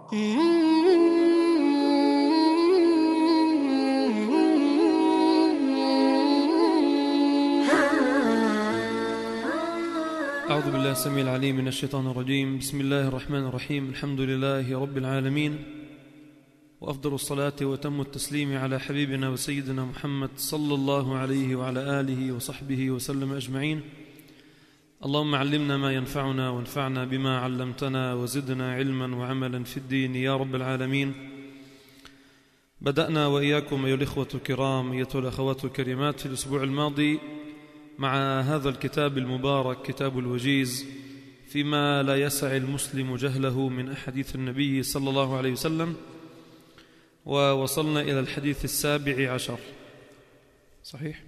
أعوذ بالله السميع العليم من الشيطان الرجيم. بسم الله الرحمن الرحيم. الحمد لله رب العالمين، وأفضل الصلاة وتم التسليم على حبيبنا وسيدنا محمد صلى الله عليه وعلى آله وصحبه وسلم أجمعين. اللهم علمنا ما ينفعنا وانفعنا بما علمتنا وزدنا علما وعملا في الدين يا رب العالمين. بدأنا وإياكم أيها الإخوة الكرام، أيتها الأخوات الكريمات، في الأسبوع الماضي مع هذا الكتاب المبارك، كتاب الوجيز، فيما لا يسع المسلم جهله من أحاديث النبي صلى الله عليه وسلم، ووصلنا إلى الحديث 17 صحيح؟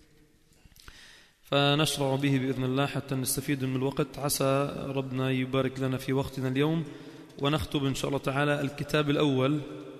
فنشرع به بإذن الله حتى نستفيد من الوقت، عسى ربنا يبارك لنا في وقتنا اليوم، ونختم إن شاء الله تعالى الكتاب الأول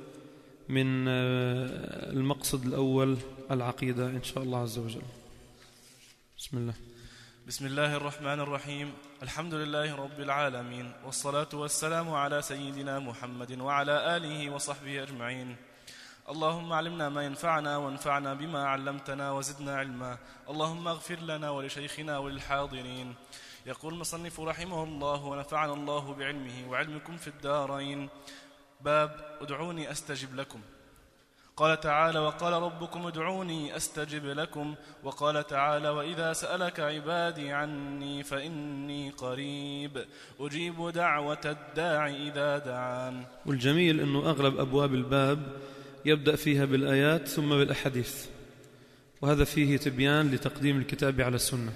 من المقصد الأول، العقيدة، إن شاء الله عز وجل. بسم الله. بسم الله الرحمن الرحيم. الحمد لله رب العالمين، والصلاة والسلام على سيدنا محمد وعلى آله وصحبه أجمعين. اللهم علمنا ما ينفعنا وانفعنا بما علمتنا وزدنا علما. اللهم اغفر لنا ولشيخنا وللحاضرين. يقول المصنف رحمه الله ونفعنا الله بعلمه وعلمكم في الدارين. باب ادعوني أستجب لكم. قال تعالى: وقال ربكم ادعوني أستجب لكم. وقال تعالى: وإذا سألك عبادي عني فإني قريب أجيب دعوة الداع إذا دعان. والجميل أنه أغلب أبواب الباب يبدأ فيها بالآيات ثم بالأحاديث، وهذا فيه تبيان لتقديم الكتاب على السنة.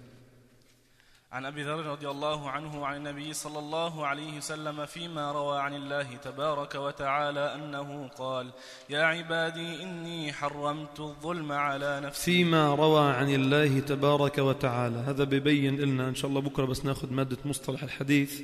عن أبي ذر رضي الله عنه عن النبي صلى الله عليه وسلم فيما روى عن الله تبارك وتعالى أنه قال: يا عبادي إني حرمت الظلم على نفسي. فيما روى عن الله تبارك وتعالى، هذا بيبين لنا إن شاء الله بكرة، بس ناخذ مادة مصطلح الحديث.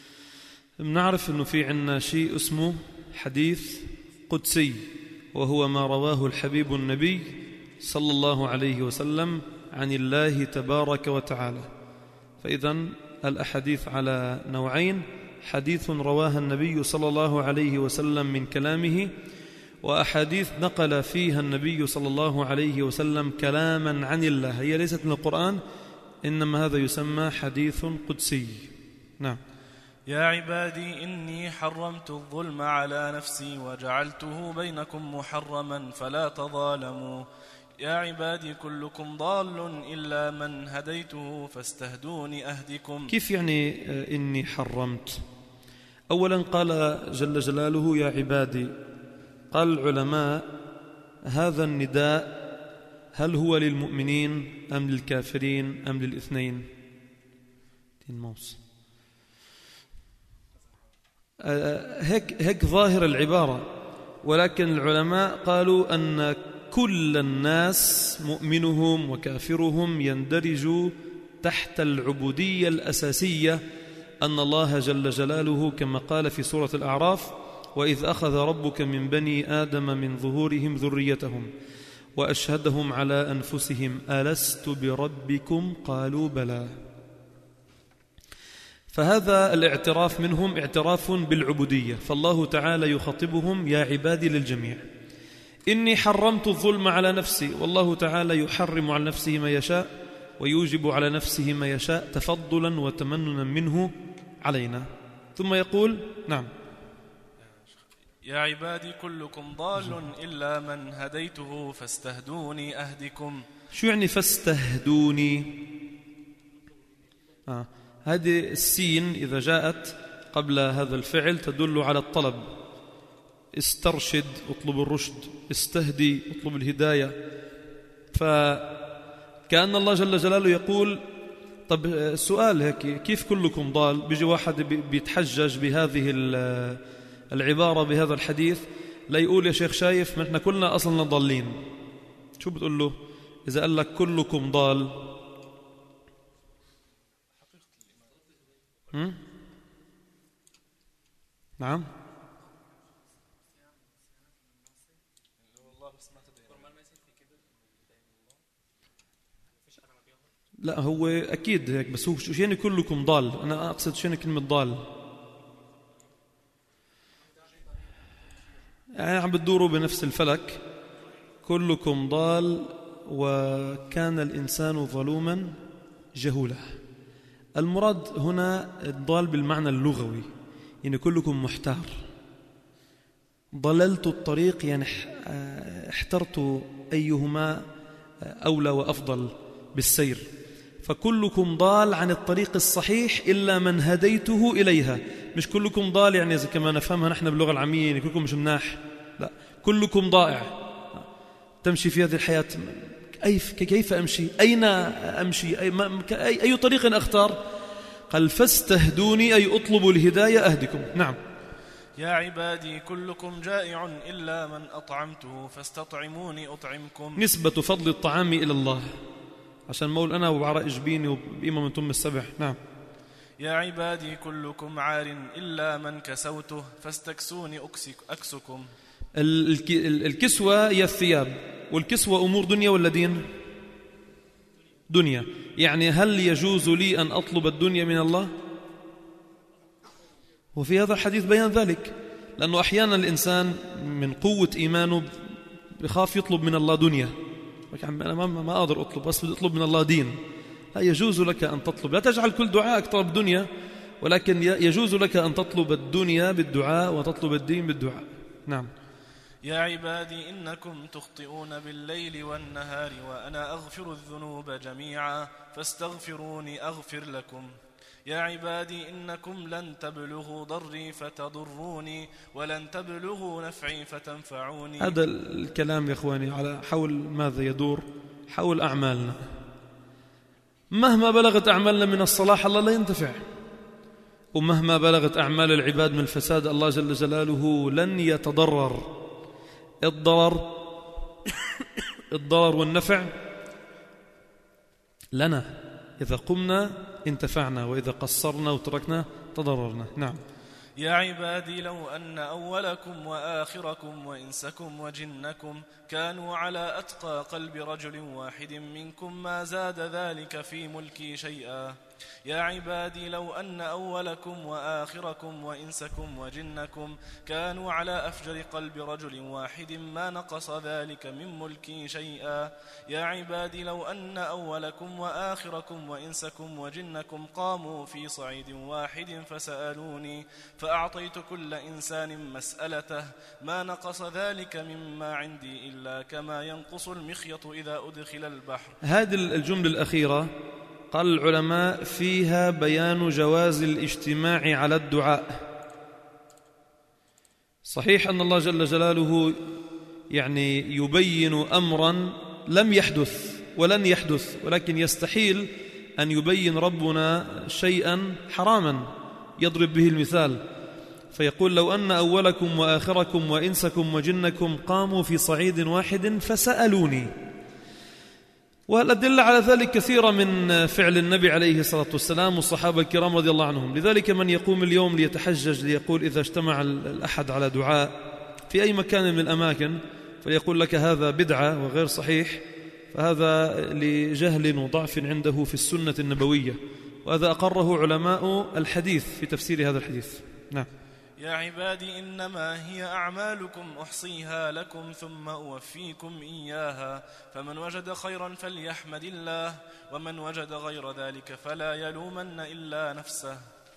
بنعرف أنه في عنا شيء اسمه حديث قدسي، وهو ما رواه الحبيب النبي صلى الله عليه وسلم عن الله تبارك وتعالى. فإذن الأحاديث على نوعين: حديث رواها النبي صلى الله عليه وسلم من كلامه، وأحاديث نقل فيها النبي صلى الله عليه وسلم كلاما عن الله، هي ليست من القرآن، إنما هذا يسمى حديث قدسي. نعم. يا عبادي إني حرمت الظلم على نفسي وجعلته بينكم محرما فلا تظالموا. يا عبادي كلكم ضال إلا من هديته فاستهدوني أهدكم. كيف يعني إني حرمت؟ أولا قال جل جلاله: يا عبادي. قال العلماء: هذا النداء هل هو للمؤمنين أم للكافرين أم للاثنين؟ هيك ظاهر العبارة، ولكن العلماء قالوا أن كل الناس مؤمنهم وكافرهم يندرج تحت العبودية الأساسية، أن الله جل جلاله كما قال في سورة الأعراف: وإذ أخذ ربك من بني آدم من ظهورهم ذريتهم وأشهدهم على أنفسهم ألست بربكم قالوا بلى. فهذا الاعتراف منهم اعتراف بالعبودية، فالله تعالى يخاطبهم: يا عبادي للجميع. إني حرمت الظلم على نفسي، والله تعالى يحرم على نفسه ما يشاء ويوجب على نفسه ما يشاء تفضلا وتمننا منه علينا. ثم يقول: نعم. يا عبادي كلكم ضال إلا من هديته فاستهدوني أهدكم. شو يعني فاستهدوني؟ هذه السين إذا جاءت قبل هذا الفعل تدل على الطلب: استرشد، اطلب الرشد، استهدي، اطلب الهداية. فكأن الله جل جلاله يقول: طب السؤال هيك، كيف كلكم ضال؟ بيجي واحد بيتحجج بهذه العبارة بهذا الحديث، لا يقول: يا شيخ شايف ما احنا كلنا أصلا ضالين. شو بتقول له إذا قال لك كلكم ضال؟ نعم. لا هو أكيد هيك، بس هو شو يعني كلكم ضال؟ أنا أقصد شو يعني كلمة ضال. يعني عم بتدوروا بنفس الفلك. كلكم ضال وكان الإنسان ظلوما جهولا. المراد هنا الضال بالمعنى اللغوي، يعني كلكم محتار. ضللت الطريق يعني احترت أيهما أولى وأفضل بالسير. فكلكم ضال عن الطريق الصحيح إلا من هديته إليها. مش كلكم ضال يعني زي كما نفهمها نحن باللغة العامية يعني كلكم مش مناح، لا، كلكم ضائع. تمشي في هذه الحياة كيف أمشي؟ أين أمشي؟ أي طريق أختار؟ قال فاستهدوني أي أطلبوا الهداية أهدكم. نعم. يا عبادي كلكم جائع إلا من أطعمته فاستطعموني أطعمكم. نسبة فضل الطعام إلى الله، عشان ما أقول أنا وبعرق جبيني وبإمام من تم السبع. نعم. يا عبادي كلكم عار إلا من كسوته فاستكسوني أكسكم. الكسوة هي الثياب، والكسوة أمور دنيا ولا دين؟ دنيا. يعني هل يجوز لي أن أطلب الدنيا من الله؟ وفي هذا الحديث بيان ذلك، لأنه أحيانا الإنسان من قوة إيمانه بخاف يطلب من الله دنيا. أنا ما أقدر أطلب، بس بدي أطلب من الله دين. لا يجوز لك أن تطلب، لا تجعل كل دعائك طلب دنيا، ولكن يجوز لك أن تطلب الدنيا بالدعاء وتطلب الدين بالدعاء. نعم. يا عبادي إنكم تخطئون بالليل والنهار وأنا أغفر الذنوب جميعا فاستغفروني أغفر لكم. يا عبادي إنكم لن تبلغوا ضري فتضروني ولن تبلغوا نفعي فتنفعوني. هذا الكلام يا إخواني على حول ماذا يدور؟ حول أعمالنا. مهما بلغت أعمالنا من الصلاح الله لا ينتفع، ومهما بلغت أعمال العباد من الفساد الله جل جلاله لن يتضرر. الضرر والنفع لنا، إذا قمنا انتفعنا، وإذا قصرنا وتركنا تضررنا. نعم. يا عبادي لو أن أولكم وآخركم وإنسكم وجنكم كانوا على أتقى قلب رجل واحد منكم ما زاد ذلك في ملكي شيئا. يا عبادي لو أن أولكم وآخركم وإنسكم وجنكم كانوا على أفجر قلب رجل واحد ما نقص ذلك من ملكي شيئا. يا عبادي لو أن أولكم وآخركم وإنسكم وجنكم قاموا في صعيد واحد فسألوني فأعطيت كل إنسان مسألته ما نقص ذلك مما عندي إلا كما ينقص المخيط إذا أدخل البحر. هذه الجملة الأخيرة قال العلماء فيها بيان جواز الاجتماع على الدعاء. صحيح أن الله جل جلاله يعني يبين أمرا لم يحدث ولن يحدث، ولكن يستحيل أن يبين ربنا شيئا حراما يضرب به المثال، فيقول لو أن أولكم وآخركم وإنسكم وجنكم قاموا في صعيد واحد فسألوني. والأدلة على ذلك كثيرة من فعل النبي عليه الصلاة والسلام والصحابة الكرام رضي الله عنهم. لذلك من يقوم اليوم ليتحجج ليقول إذا اجتمع الأحد على دعاء في أي مكان من الأماكن فيقول لك هذا بدعة وغير صحيح، فهذا لجهل وضعف عنده في السنة النبوية، وهذا أقره علماء الحديث في تفسير هذا الحديث. نعم. يا عبادي إنما هي أعمالكم أحصيها لكم ثم أوفيكم إياها فمن وجد خيرا فليحمد الله ومن وجد غير ذلك فلا يلومن إلا نفسه.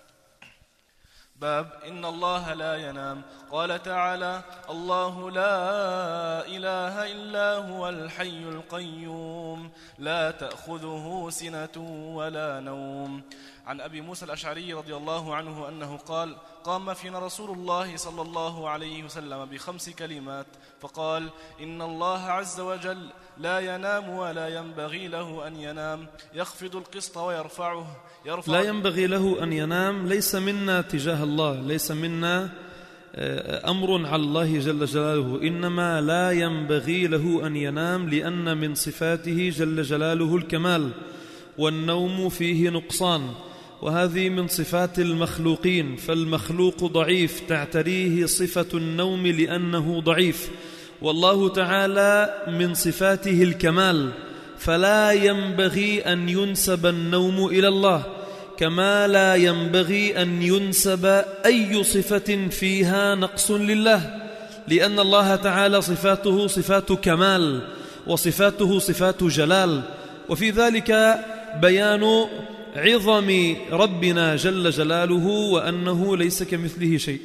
باب إن الله لا ينام. قال تعالى الله لا إله إلا هو الحي القيوم لا تأخذه سنة ولا نوم. عن أبي موسى الأشعري رضي الله عنه أنه قال قام فينا رسول الله صلى الله عليه وسلم ب5 كلمات فقال إن الله عز وجل لا ينام ولا ينبغي له أن ينام يخفض القسط ويرفعه لا ينبغي له أن ينام ليس منا تجاه الله، ليس منا أمر على الله جل جلاله، إنما لا ينبغي له أن ينام لأن من صفاته جل جلاله الكمال، والنوم فيه نقصان، وهذه من صفات المخلوقين، فالمخلوق ضعيف تعتريه صفة النوم لأنه ضعيف، والله تعالى من صفاته الكمال، فلا ينبغي أن ينسب النوم إلى الله، كما لا ينبغي أن ينسب أي صفة فيها نقص لله، لأن الله تعالى صفاته صفات كمال وصفاته صفات جلال، وفي ذلك بيان عظم ربنا جل جلاله وأنه ليس كمثله شيء.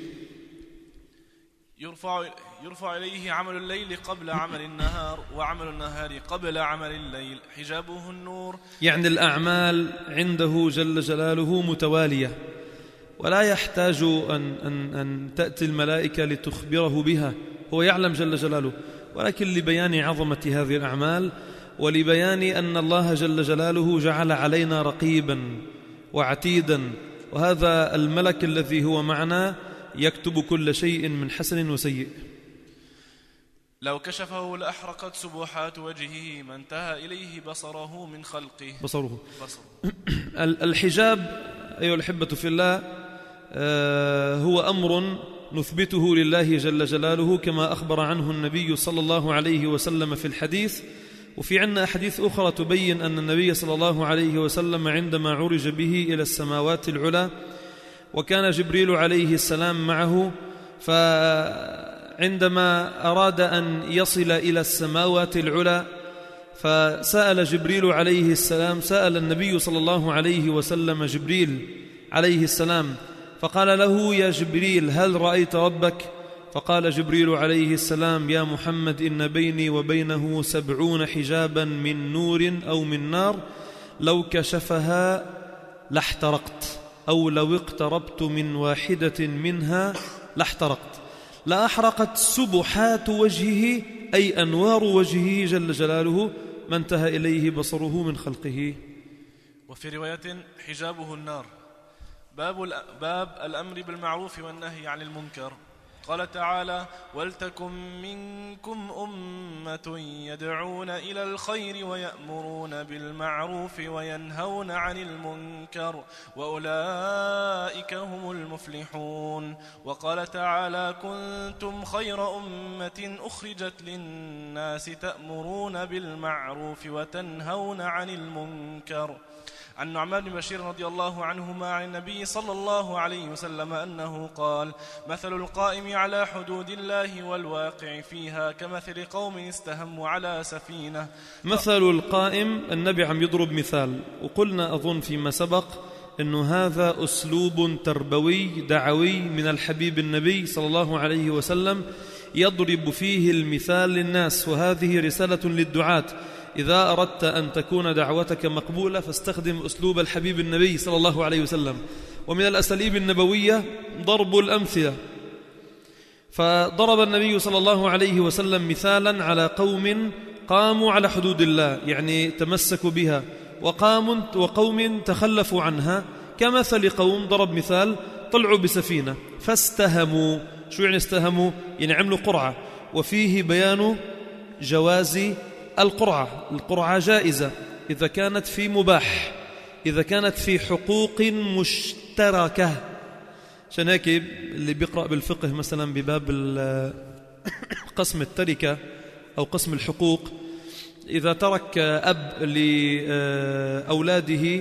يرفع إليه عمل الليل قبل عمل النهار، وعمل النهار قبل عمل الليل، حجابه النور. يعني الأعمال عنده جل جلاله متوالية، ولا يحتاج أن تأتي الملائكة لتخبره بها، هو يعلم جل جلاله، ولكن لبيان عظمة هذه الأعمال ولبيان أن الله جل جلاله جعل علينا رقيبا وعتيدا، وهذا الملك الذي هو معنا يكتب كل شيء من حسن وسيء. لو كشفه لأحرقت سبحات وجهه ما انتهى إليه بصره من خلقه. بصره. الحجاب أيها الأحبة في الله هو أمر نثبته لله جل جلاله كما أخبر عنه النبي صلى الله عليه وسلم في الحديث، وفي عنا أحاديث أخرى تبين أن النبي صلى الله عليه وسلم عندما عرج به إلى السماوات العلى وكان جبريل عليه السلام معه، فعندما أراد أن يصل إلى السماوات العلى فسأل جبريل عليه السلام، سأل النبي صلى الله عليه وسلم جبريل عليه السلام فقال له: يا جبريل هل رأيت ربك؟ فقال جبريل عليه السلام: يا محمد إن بيني وبينه 70 حجابا من نور أو من نار، لو كشفها لاحترقت، أو لو اقتربت من واحدة منها لاحترقت، لأحرقت سبحات وجهه أي أنوار وجهه جل جلاله ما انتهى إليه بصره من خلقه. وفي رواية حجابه النار. باب الأمر بالمعروف والنهي عن المنكر. قال تعالى: ولتكن منكم أمة يدعون إلى الخير ويأمرون بالمعروف وينهون عن المنكر وأولئك هم المفلحون. وقال تعالى: كنتم خير أمة أخرجت للناس تأمرون بالمعروف وتنهون عن المنكر. عن نعمان بن بشير رضي الله عنهما عن النبي صلى الله عليه وسلم أنه قال: مثل القائم على حدود الله والواقع فيها كمثل قوم استهموا على سفينة. مثل القائم، النبي عم يضرب مثال، وقلنا أظن فيما سبق أنه هذا أسلوب تربوي دعوي من الحبيب النبي صلى الله عليه وسلم يضرب فيه المثال للناس، وهذه رسالة للدعاة. إذا أردت أن تكون دعوتك مقبولة فاستخدم أسلوب الحبيب النبي صلى الله عليه وسلم. ومن الأساليب النبوية ضرب الأمثلة، فضرب النبي صلى الله عليه وسلم مثالا على قوم قاموا على حدود الله، يعني تمسكوا بها، وقوم تخلفوا عنها، كمثل قوم ضرب مثال طلعوا بسفينة فاستهموا. شو يعني استهموا؟ يعني عملوا قرعة، وفيه بيان جواز القرعة جائزة إذا كانت في مباح، إذا كانت في حقوق مشتركة. عشان هيك اللي بيقرأ بالفقه مثلا بباب قسم التركة أو قسم الحقوق، إذا ترك أب لأولاده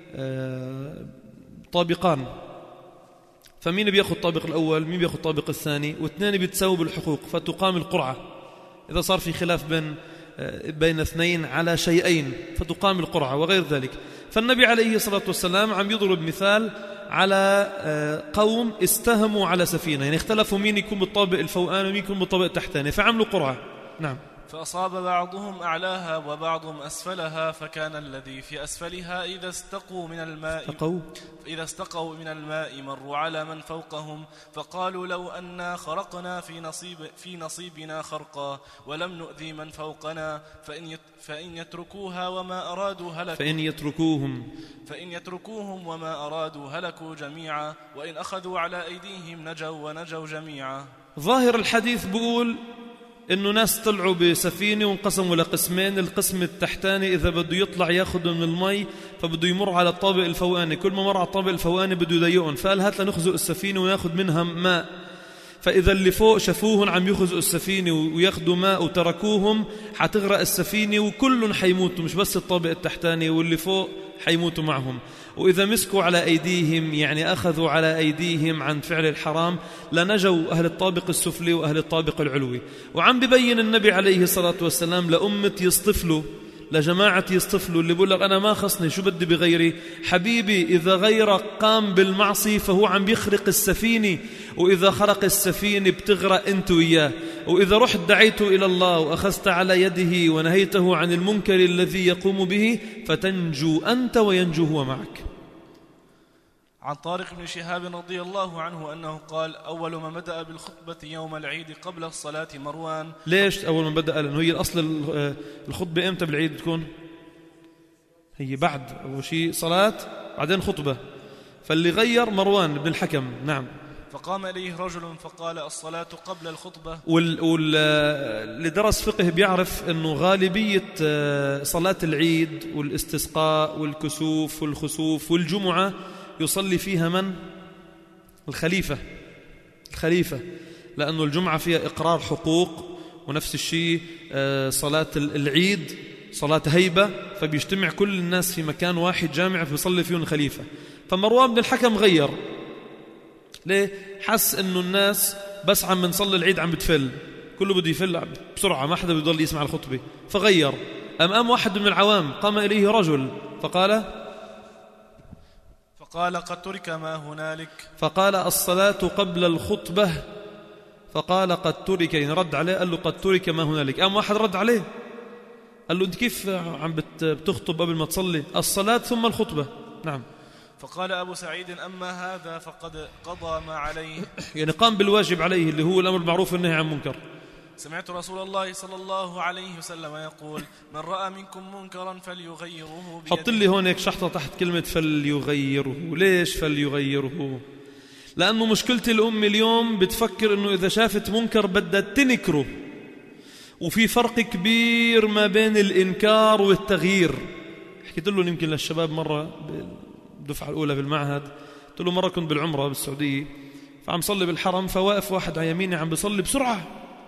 طابقان، فمين بيأخذ طابق الأول مين بيأخذ طابق الثاني، واثنين بيتساووا بالحقوق، فتقام القرعة. إذا صار في خلاف بين اثنين على شيئين فتقام القرعة وغير ذلك. فالنبي عليه الصلاة والسلام عم يضرب مثال على قوم استهموا على سفينة، يعني اختلفوا مين يكون بالطابق الفوقاني ومين يكون بالطابق التحتاني، فعملوا قرعة. نعم. فأصاب بعضهم أعلاها وبعضهم أسفلها، فكان الذي في أسفلها إذا استقوا من الماء مروا على من فوقهم، فقالوا لو أنا خرقنا في نصيبنا خرقا ولم نؤذي من فوقنا، فإن يتركوها وما أرادوا هلكوا، فإن يتركوهم وما أرادوا هلكوا جميعا، وإن أخذوا على أيديهم نجوا ونجوا جميعا. ظاهر الحديث بيقول إنه ناس طلعوا بسفينة وانقسموا لقسمين، القسم التحتاني إذا بده يطلع ياخذ من المي فبده يمر على الطابق الفوقاني، كل ما مر على الطابق الفوقاني بده يضيقهم، فقال هات لنخزق السفينة وناخذ منها ماء. فإذا اللي فوق شافوهم عم يخزقوا السفينة وياخذوا ماء وتركوهم حتغرق السفينة وكلهم حيموتوا، مش بس الطابق التحتاني، واللي فوق حيموتوا معهم. وإذا مسكوا على أيديهم يعني أخذوا على أيديهم عن فعل الحرام لنجوا أهل الطابق السفلي وأهل الطابق العلوي. وعم ببين النبي عليه الصلاة والسلام لأمة يصطفلوا، لجماعة يصطفلوا، اللي بقول لك أنا ما خصني شو بدي بغيري. حبيبي إذا غيرك قام بالمعصي فهو عم بيخرق السفينة، وإذا خرق السفينة بتغرق أنت وياه. وإذا رحت دعيته إلى الله وأخذت على يده ونهيته عن المنكر الذي يقوم به فتنجو أنت وينجو هو معك. عن طارق بن شهاب رضي الله عنه أنه قال: أول ما بدأ بالخطبة يوم العيد قبل الصلاة مروان. ليش أول ما بدأ؟ لأنه هي الأصل الخطبة إمتى بالعيد بتكون؟ هي بعد أول شيء صلاة بعدين خطبة، فاللي غير مروان بن الحكم. نعم. فقام إليه رجل فقال: الصلاة قبل الخطبة. واللي درس فقه بيعرف أنه غالبية صلاة العيد والاستسقاء والكسوف والخسوف والجمعة يصلي فيها من؟ الخليفة. لأنه الجمعة فيها إقرار حقوق، ونفس الشيء صلاة العيد صلاة هيبة، فبيجتمع كل الناس في مكان واحد جامع فيصلي فيهم الخليفة. فمروان بن الحكم غير. ليه؟ حس أنه الناس بس عم نصلي العيد عم بتفل، كله بده يفل بسرعة، ما حدا بيضل يسمع الخطبة، فغير. أم واحد من العوام قام إليه رجل فقال قد ترك ما هنالك. فقال: الصلاة قبل الخطبة. فقال: قد ترك، يعني رد عليه قال له: قد ترك ما هنالك. أم واحد رد عليه قال له: أنت كيف عم بتخطب قبل ما تصلي؟ الصلاة ثم الخطبة. نعم. فقال أبو سعيد: أما هذا فقد قضى ما عليه، يعني قام بالواجب عليه اللي هو الأمر بالمعروف والنهي عن المنكر. سمعت رسول الله صلى الله عليه وسلم يقول: من رأى منكم منكرا فليغيره بيده. حط لي هون هيك شحطة تحت كلمة فليغيره. ليش فليغيره؟ لأنه مشكلة الأمة اليوم بتفكر أنه إذا شافت منكر بدها تنكره، وفي فرق كبير ما بين الإنكار والتغيير. حكيت له يمكن للشباب مرة بالدفعة الأولى بالمعهد، قلت له مرة كنت بالعمرة بالسعودية، فعم صلي بالحرم، فواقف واحد على يميني عم بيصلي بسرعة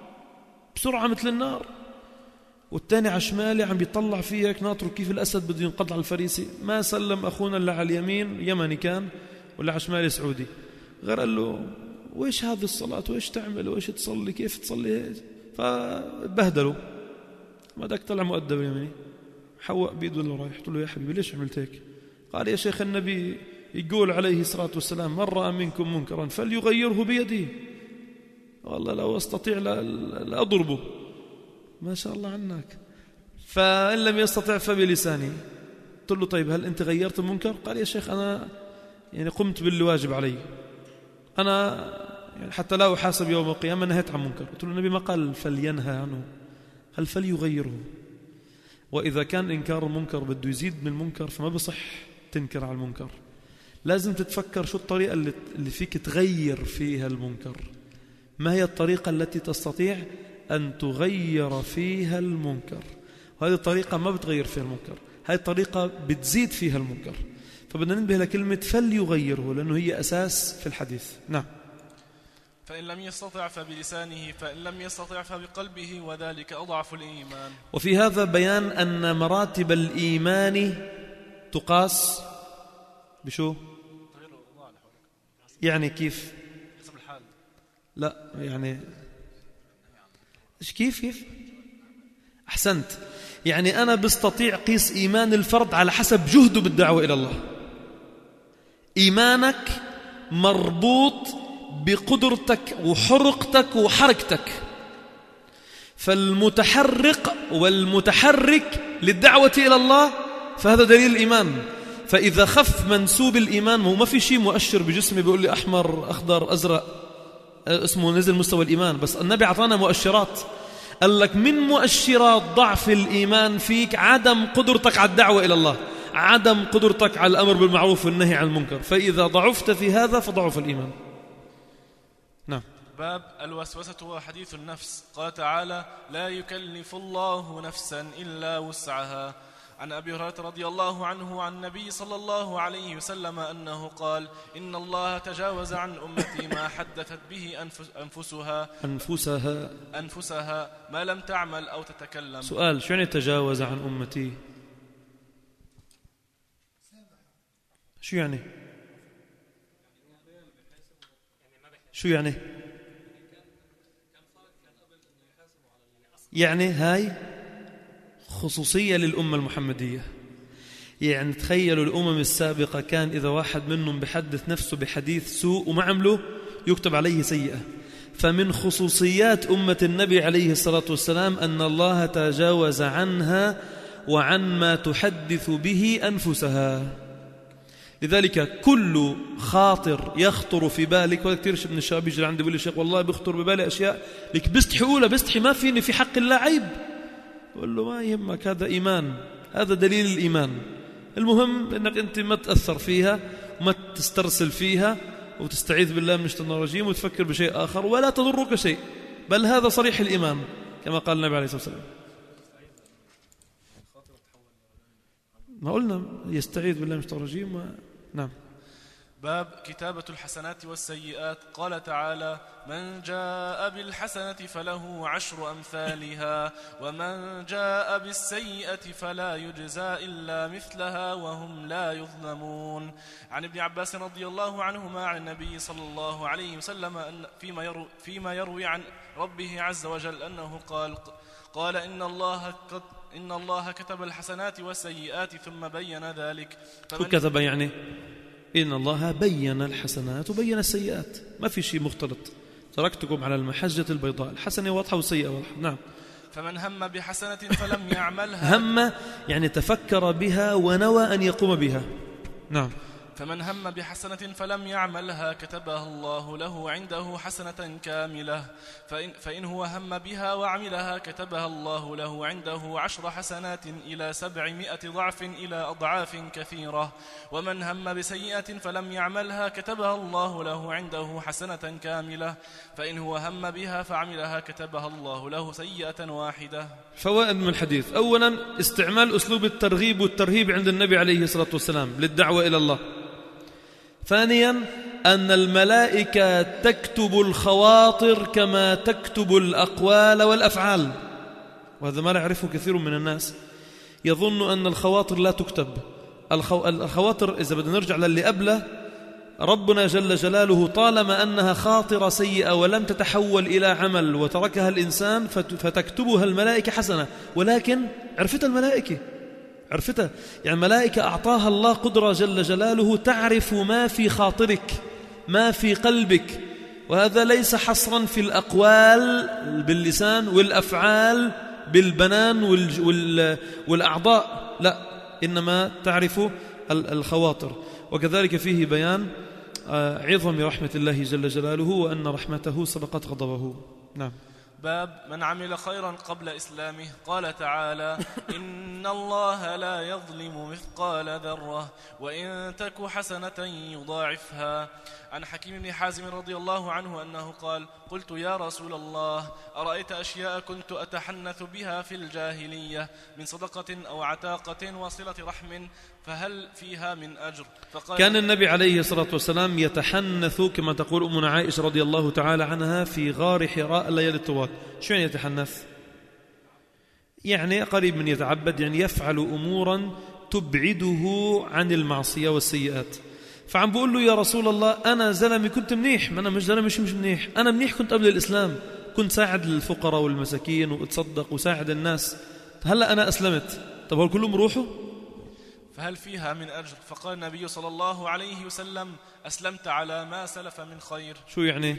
مثل النار، والتاني على شمالي عم بيطلع فيك ناطره كيف الأسد بده ينقض على الفريسي. ما سلم أخونا اللي على اليمين يمني كان، واللي على شمالي سعودي، غير قال له: وإيش هذه الصلاة؟ وإيش تعمل؟ وإيش تصلي؟ كيف تصلي هيك؟ فبهدلوا. ما داك طلع مؤدب اليمني، حوق بيده اللي رايح. قلت له: يا حبيبي ليش عملت هيك؟ قال: يا شيخ النبي يقول عليه الصلاة والسلام: من رأى منكم منكرا فليغيره بيده. والله لو استطيع لأضربه. ما شاء الله عنك. فإن لم يستطع فبلسانه. قلت له: طيب هل أنت غيرت المنكر؟ قال: يا شيخ أنا يعني قمت بالواجب علي، أنا يعني حتى لا أحاسب يوم القيامة نهيت عن منكر. قلت له: النبي ما قال فلينهى عنه، هل فليغيره. وإذا كان إنكار المنكر بده يزيد من المنكر فما بصح تنكر على المنكر. لازم تتفكر شو الطريقة اللي فيك تغير فيها المنكر. ما هي الطريقة التي تستطيع أن تغير فيها المنكر؟ وهذه الطريقة ما بتغير فيها المنكر، هذه الطريقة بتزيد فيها المنكر. فبدنا ننبه لكلمة فليغيره لأنه هي أساس في الحديث. نعم. فإن لم يستطع فبلسانه، فإن لم يستطع فبقلبه، وذلك أضعف الإيمان. وفي هذا بيان أن مراتب الإيمان تقاس بشو؟ يعني كيف؟ حسب الحال. لا يعني كيف؟ أحسنت. يعني أنا بستطيع قيس إيمان الفرد على حسب جهده بالدعوة إلى الله. إيمانك مربوط بقدرتك وحرقتك وحركتك، فالمتحرق والمتحرك للدعوة إلى الله فهذا دليل الإيمان. فإذا خف منسوب الإيمان، ما في شيء مؤشر بجسمي بيقول لي أحمر أخضر أزرق اسمه نزل مستوى الإيمان، بس النبي عطانا مؤشرات. قال لك من مؤشرات ضعف الإيمان فيك عدم قدرتك على الدعوة إلى الله، عدم قدرتك على الأمر بالمعروف والنهي عن المنكر. فإذا ضعفت في هذا فضعف الإيمان. نعم. باب الوسوسة وحديث النفس. قال تعالى: لا يكلف الله نفسا إلا وسعها. عن أبي هريرة رضي الله عنه عن النبي صلى الله عليه وسلم أنه قال: إن الله تجاوز عن أمتي ما حدثت به أنفسها ما لم تعمل أو تتكلم. سؤال: شو يعني تجاوز عن أمتي؟ شو يعني؟ شو يعني؟ يعني هاي خصوصية للأمة المحمدية. يعني تخيلوا الأمم السابقة كان إذا واحد منهم بحدث نفسه بحديث سوء وما عمله يكتب عليه سيئة. فمن خصوصيات أمة النبي عليه الصلاة والسلام أن الله تجاوز عنها وعن ما تحدث به أنفسها. لذلك كل خاطر يخطر في بالك، ولا كثير من الشباب يجي عندي يقول لي شيخ والله بيخطر ببالي أشياء لك بستحي أولى بستحي ما فيني في حق الله عيب، بقول له ما يهمك، هذا إيمان، هذا دليل الإيمان. المهم أنك أنت ما تأثر فيها وما تسترسل فيها وتستعيذ بالله من الشيطان الرجيم وتفكر بشيء آخر ولا تضرك شيء، بل هذا صريح الإيمان كما قال النبي عليه الصلاة والسلام. ما قلنا يستعيذ بالله من الشيطان الرجيم نعم. باب كتابة الحسنات والسيئات. قال تعالى: من جاء بالحسنة فله 10 أمثالها ومن جاء بالسيئة فلا يجزى إلا مثلها وهم لا يظلمون. عن ابن عباس رضي الله عنهما عن النبي صلى الله عليه وسلم فيما يروي عن ربه عز وجل أنه قال إن الله كتب الحسنات والسيئات ثم بين ذلك. كتب يعني إن الله بين الحسنات وبين السيئات، ما في شيء مختلط. تركتكم على المحجة البيضاء، الحسنة واضحة والسيئة واضحة. نعم. فمن هم بحسنة فلم يعملها هم يعني تفكر بها ونوى أن يقوم بها. نعم. فمن هم بحسنة فلم يعملها كتبها الله له عنده حسنة كاملة. فإن هو هم بها وعملها كتبها الله له عنده 10 حسنات إلى 700 ضعف إلى أضعاف كثيرة. ومن هم بسيئة فلم يعملها كتبها الله له عنده حسنة كاملة. فإن هو هم بها فعملها كتبها الله له سيئة واحدة. فوائد من الحديث: أولا استعمال أسلوب الترغيب والترهيب عند النبي عليه الصلاة والسلام للدعوة إلى الله. ثانيا أن الملائكة تكتب الخواطر كما تكتب الأقوال والأفعال، وهذا ما يعرفه كثير من الناس، يظن أن الخواطر لا تكتب. الخواطر إذا بدنا نرجع للي قبله، ربنا جل جلاله طالما أنها خاطرة سيئة ولم تتحول إلى عمل وتركها الإنسان فتكتبها الملائكة حسنة، ولكن عرفتها الملائكة، عرفتها يعني الملائكة أعطاها الله قدرة جل جلاله تعرف ما في خاطرك ما في قلبك. وهذا ليس حصرا في الأقوال باللسان والأفعال بالبنان والأعضاء، لا، إنما تعرف الخواطر. وكذلك فيه بيان عظم رحمة الله جل جلاله وأن رحمته سبقت غضبه. نعم. باب من عمل خيرا قبل إسلامه. قال تعالى: إن الله لا يظلم مثقال ذرة وإن تك حسنة يضاعفها. عن حكيم بن حازم رضي الله عنه أنه قال: قلت يا رسول الله أرأيت أشياء كنت أتحنث بها في الجاهلية من صدقة أو عتاقة وصلة رحم فهل فيها من أجر؟ كان النبي عليه الصلاة والسلام يتحنث كما تقول أمنا عائشة رضي الله تعالى عنها في غار حراء الليالي الطوال. شو يعني يتحنث؟ يعني قريب من يتعبد، يعني يفعل أمورا تبعده عن المعصية والسيئات. فعم بقول له: يا رسول الله أنا زلمي كنت منيح، ما أنا مش زلمي مش منيح، أنا منيح كنت قبل الإسلام، كنت ساعد الفقراء والمساكين وأتصدق وساعد الناس، هلأ أنا أسلمت، طب هل كلهم روحوا؟ فهل فيها من أجر؟ فقال النبي صلى الله عليه وسلم: أسلمت على ما سلف من خير. شو يعني؟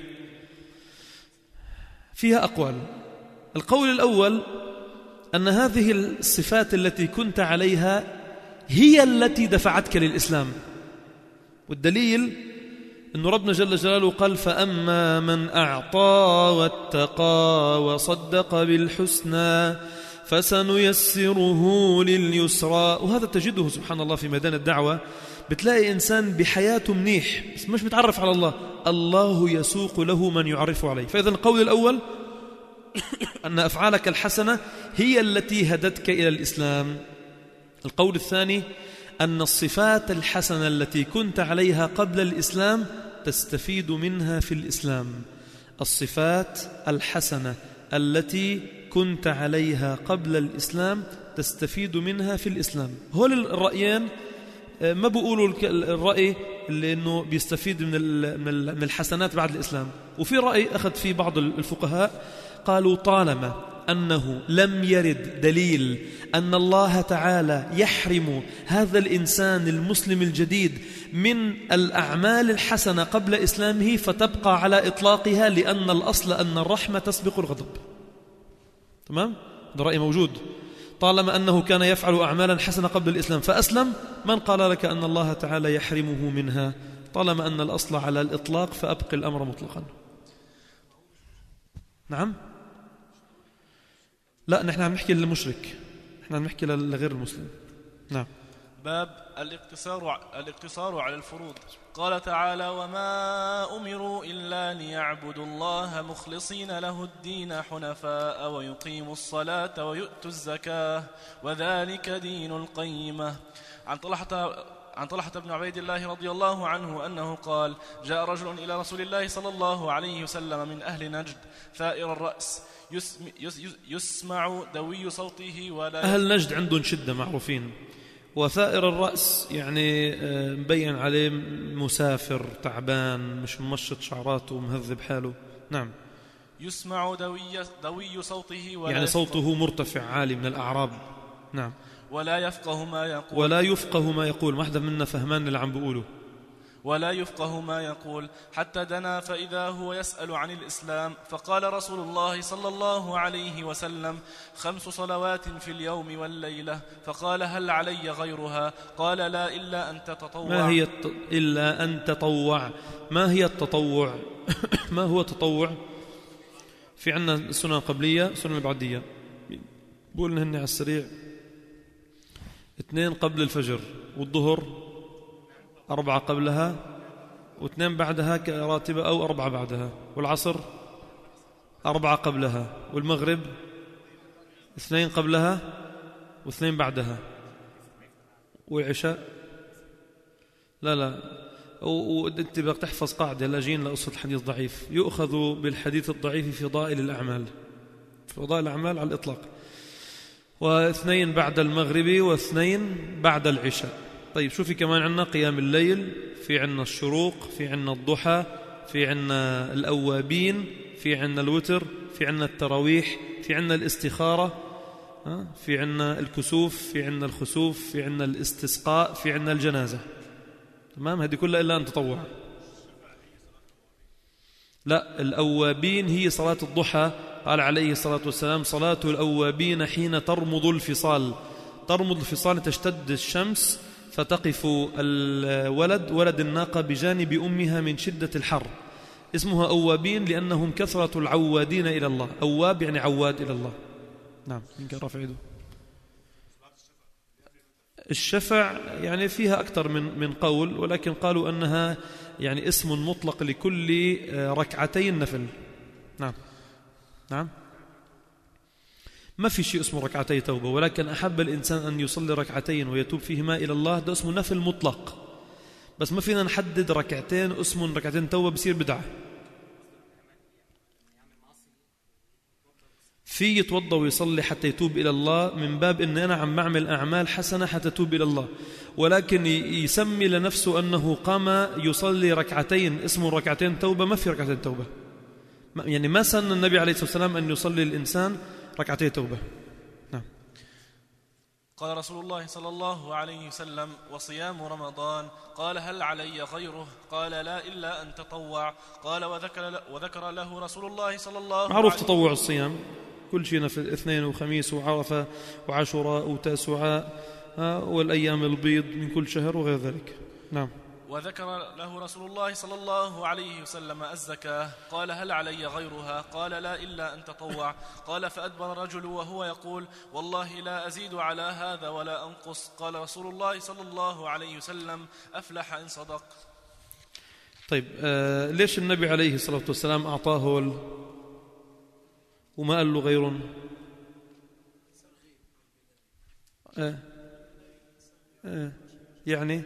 فيها أقوال. القول الأول أن هذه الصفات التي كنت عليها هي التي دفعتك للإسلام، والدليل أن ربنا جل جلاله قال: فأما من أعطى واتقى وصدق بالحسنى فسنيسره لليسرى. وهذا تجده سبحان الله في ميدان الدعوة، بتلاقي إنسان بحياته منيح بس مش متعرف على الله، الله يسوق له من يعرف عليه. فإذا القول الأول أن أفعالك الحسنة هي التي هدتك إلى الإسلام. القول الثاني أن الصفات الحسنة التي كنت عليها قبل الإسلام تستفيد منها في الإسلام. الصفات الحسنة التي كنت عليها قبل الإسلام تستفيد منها في الإسلام. هول الرأيين ما بيقولوا الرأي اللي إنه بيستفيد من الحسنات بعد الإسلام. وفي رأي أخذ فيه بعض الفقهاء قالوا طالما أنه لم يرد دليل أن الله تعالى يحرم هذا الإنسان المسلم الجديد من الأعمال الحسنة قبل إسلامه فتبقى على إطلاقها، لأن الأصل أن الرحمة تسبق الغضب. تمام؟ هذا رأي موجود. طالما أنه كان يفعل أعمالا حسنة قبل الإسلام فأسلم، من قال لك أن الله تعالى يحرمه منها؟ طالما أن الأصل على الإطلاق فأبقي الأمر مطلقا. نعم؟ لا، نحن عم نحكي للمشرك، نحن عم نحكي لغير المسلم. نعم. باب الاقتصار على الفروض. قال تعالى: وما أمروا إلا ليعبدوا الله مخلصين له الدين حنفاء ويقيموا الصلاة ويؤتوا الزكاة وذلك دين القيمة. عن طلحة بن عبيد الله رضي الله عنه أنه قال: جاء رجل إلى رسول الله صلى الله عليه وسلم من أهل نجد ثائر الرأس يسمع دوي صوته ولا أهل نجد عندهم شدة معروفين، وثائر الرأس يعني مبين عليه مسافر تعبان مش ممشط شعراته ومهذب حاله. نعم. يسمع دوي صوته ولا يعني صوته مرتفع عالي من الأعراب. نعم. ولا يفقه ما يقول. ما حدا منا فهمان اللي عم بيقوله. ولا يفقه ما يقول، حتى دنا فإذا هو يسأل عن الإسلام، فقال رسول الله صلى الله عليه وسلم: 5 صلوات في اليوم والليلة. فقال: هل علي غيرها؟ قال: لا إلا أن تتطوع. ما هي إلا أن تطوع؟ ما هي التطوع؟ ما هو التطوع؟ في عنا سنة قبلية سنة بعدية، بقولنا هن على السريع 2 قبل الفجر، والظهر 4 قبلها، و2 بعدها كراتبة أو 4 بعدها، والعصر 4 قبلها، والمغرب 2 قبلها و2 بعدها، والعشاء لا وانت بدك تحفظ قاعدة لاجين لقصة الحديث ضعيف، يؤخذ بالحديث الضعيف في فضائل الأعمال، فضائل الأعمال على الإطلاق، 2 بعد المغرب و2 بعد العشاء. طيب شو في كمان عنا؟ قيام الليل، في عنا الشروق، في عنا الضحى، في عنا الأوابين، في عنا الوتر، في عنا التراويح، في عنا الاستخارة، في عنا الكسوف، في عنا الخسوف، في عنا الاستسقاء، في عنا الجنازة. تمام؟ هذه كلها إلا أن تطوع. لا، الأوابين هي صلاة الضحى. قال عليه الصلاة والسلام: صلاة الأوابين حين ترمض الفصال. ترمض الفصال، تشتد الشمس فتقف ولد الناقة بجانب أمها من شدة الحر، اسمها أوابين لأنهم كثرة العوادين إلى الله. أواب يعني عواد إلى الله. نعم. من كان رافع يده؟ الشفع يعني فيها أكثر من قول، ولكن قالوا أنها يعني اسم مطلق لكل 2 نفل. نعم. نعم. ما في شيء اسمه 2 توبة، ولكن أحب الإنسان أن يصلي 2 ويتوب فيهما إلى الله، ده اسمه نفل مطلق. بس ما فينا نحدد 2 اسمه 2 توبة بصير بدعة. في يتوضى ويصلي حتى يتوب إلى الله من باب إن أنا عم بعمل أعمال حسنة حتى توب إلى الله، ولكن يسمي لنفسه أنه قام يصلي 2 اسمه 2 توبة. ما في 2 توبة، يعني ما سن النبي عليه الصلاة والسلام أن يصلي الإنسان 2 توبة. نعم. قال رسول الله صلى الله عليه وسلم: وصيام رمضان. قال: هل علي غيره؟ قال: لا إلا أن تطوع. قال: وذكر له رسول الله صلى الله عليه وسلم. معروف تطوع الصيام، كل شيء في الاثنين وخميس وعرفة وعاشوراء وتاسوعاء والأيام البيض من كل شهر وغير ذلك. نعم. وذكر له رسول الله صلى الله عليه وسلم الزكاة. قال: هل علي غيرها؟ قال: لا إلا أن تطوع. قال: فأدبر الرجل وهو يقول: والله لا أزيد على هذا ولا أنقص. قال رسول الله صلى الله عليه وسلم: أفلح إن صدق. طيب ليش النبي عليه الصلاة والسلام أعطاه وما قال له غير؟ يعني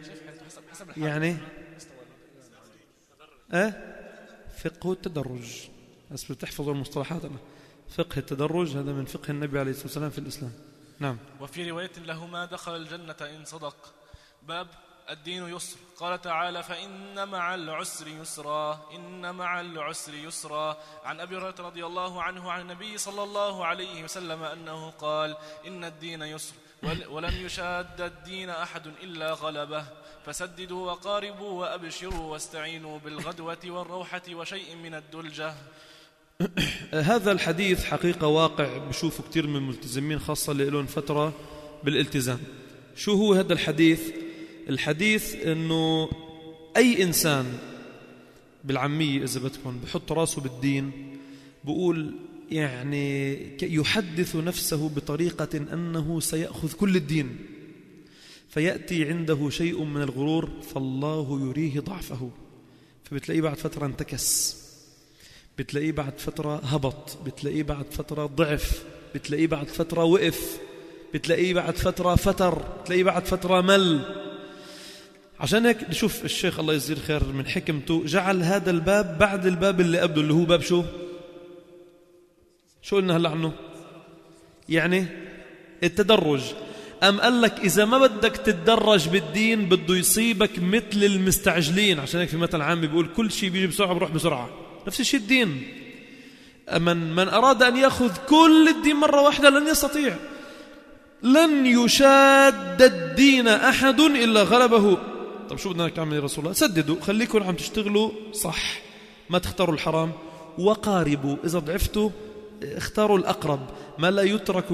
فقه التدرج. بس بتحفظوا المصطلحات. أنا فقه التدرج هذا من فقه النبي عليه الصلاة والسلام في الإسلام. نعم. وفي رواية لهما: دخل الجنة إن صدق. باب الدين يسر. قال تعالى: فإن مع العسر يسرا، إن مع العسر يسرا. عن أبي هريرة رضي الله عنه عن النبي صلى الله عليه وسلم أنه قال: إن الدين يسر ولن يشاد الدين أحد إلا غلبه، فسددوا وقاربوا وأبشروا واستعينوا بالغدوة والروحة وشيء من الدلجة. هذا الحديث حقيقة واقع بشوفه كتير من الملتزمين، خاصة اللي لهم فترة بالالتزام. شو هو هذا الحديث؟ الحديث أنه أي إنسان بالعامية إذا بدكم بحط راسه بالدين بقول يعني يحدث نفسه بطريقة أنه سيأخذ كل الدين، فيأتي عنده شيء من الغرور فالله يريه ضعفه، فبتلاقيه بعد فترة انتكس، بتلاقيه بعد فترة هبط، بتلاقيه بعد فترة ضعف، بتلاقيه بعد فترة وقف، بتلاقيه بعد فترة فتر، بتلاقيه بعد فترة مل. عشان هيك نشوف الشيخ الله يجزيه الخير من حكمته جعل هذا الباب بعد الباب اللي قبله اللي هو باب شو قلنا هلا عنه؟ يعني التدرج. أم قال لك إذا ما بدك تتدرج بالدين بده يصيبك مثل المستعجلين. عشان هيك في مثل عام بيقول كل شيء بيجي بسرعة بروح بسرعة. نفس الشيء الدين، من أراد أن يأخذ كل الدين مرة واحدة لن يستطيع. لن يشاد الدين أحد إلا غلبه. طب شو بدنا نعمل يا رسول الله؟ سددوا، خليكم عم تشتغلوا صح، ما تختاروا الحرام، وقاربوا، إذا ضعفتوا اختاروا الأقرب، ما لا يدرك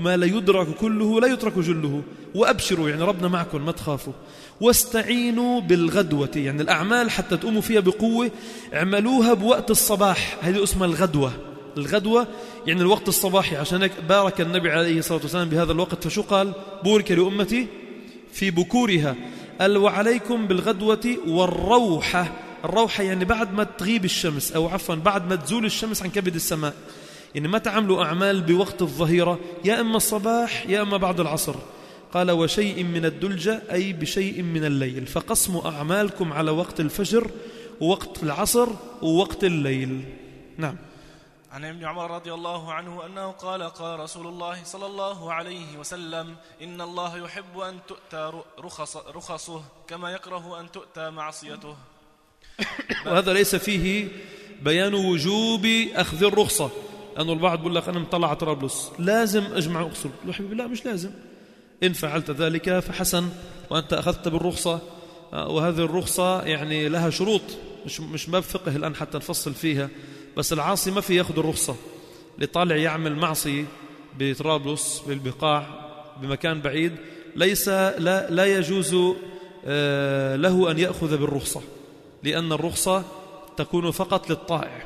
كله لا يترك جله، وأبشروا يعني ربنا معكم ما تخافوا، واستعينوا بالغدوة يعني الأعمال حتى تقوموا فيها بقوة اعملوها بوقت الصباح، هذه اسمها الغدوة يعني الوقت الصباحي. عشان هيك بارك النبي عليه الصلاة والسلام بهذا الوقت، فشو قال؟ بورك لأمتي في بكورها، قال وعليكم بالغدوة والروحة. الروحة يعني بعد ما تغيب الشمس، أو عفوا بعد ما تزول الشمس عن كبد السماء، يعني ما تعملوا أعمال بوقت الظهيرة، يا إما الصباح يا إما بعد العصر. قال وشيء من الدلجة أي بشيء من الليل، فقسموا أعمالكم على وقت الفجر ووقت العصر ووقت الليل. نعم. عن ابن عمر رضي الله عنه أنه قال: قال رسول الله صلى الله عليه وسلم: إن الله يحب أن تؤتى رخصه كما يكره أن تؤتى معصيته. وهذا ليس فيه بيان وجوب أخذ الرخصة، لأنه البعض بيقول لك أنا مطلع طرابلس لازم أجمع أقصر، لا مش لازم، إن فعلت ذلك فحسن وأنت أخذت بالرخصة، وهذه الرخصة يعني لها شروط، مش باب فقه الآن حتى نفصل فيها، بس العاصي ما في يأخذ الرخصة. لطالع يعمل معصية بطرابلس بالبقاع بمكان بعيد لا يجوز له أن يأخذ بالرخصة، لأن الرخصة تكون فقط للطائع.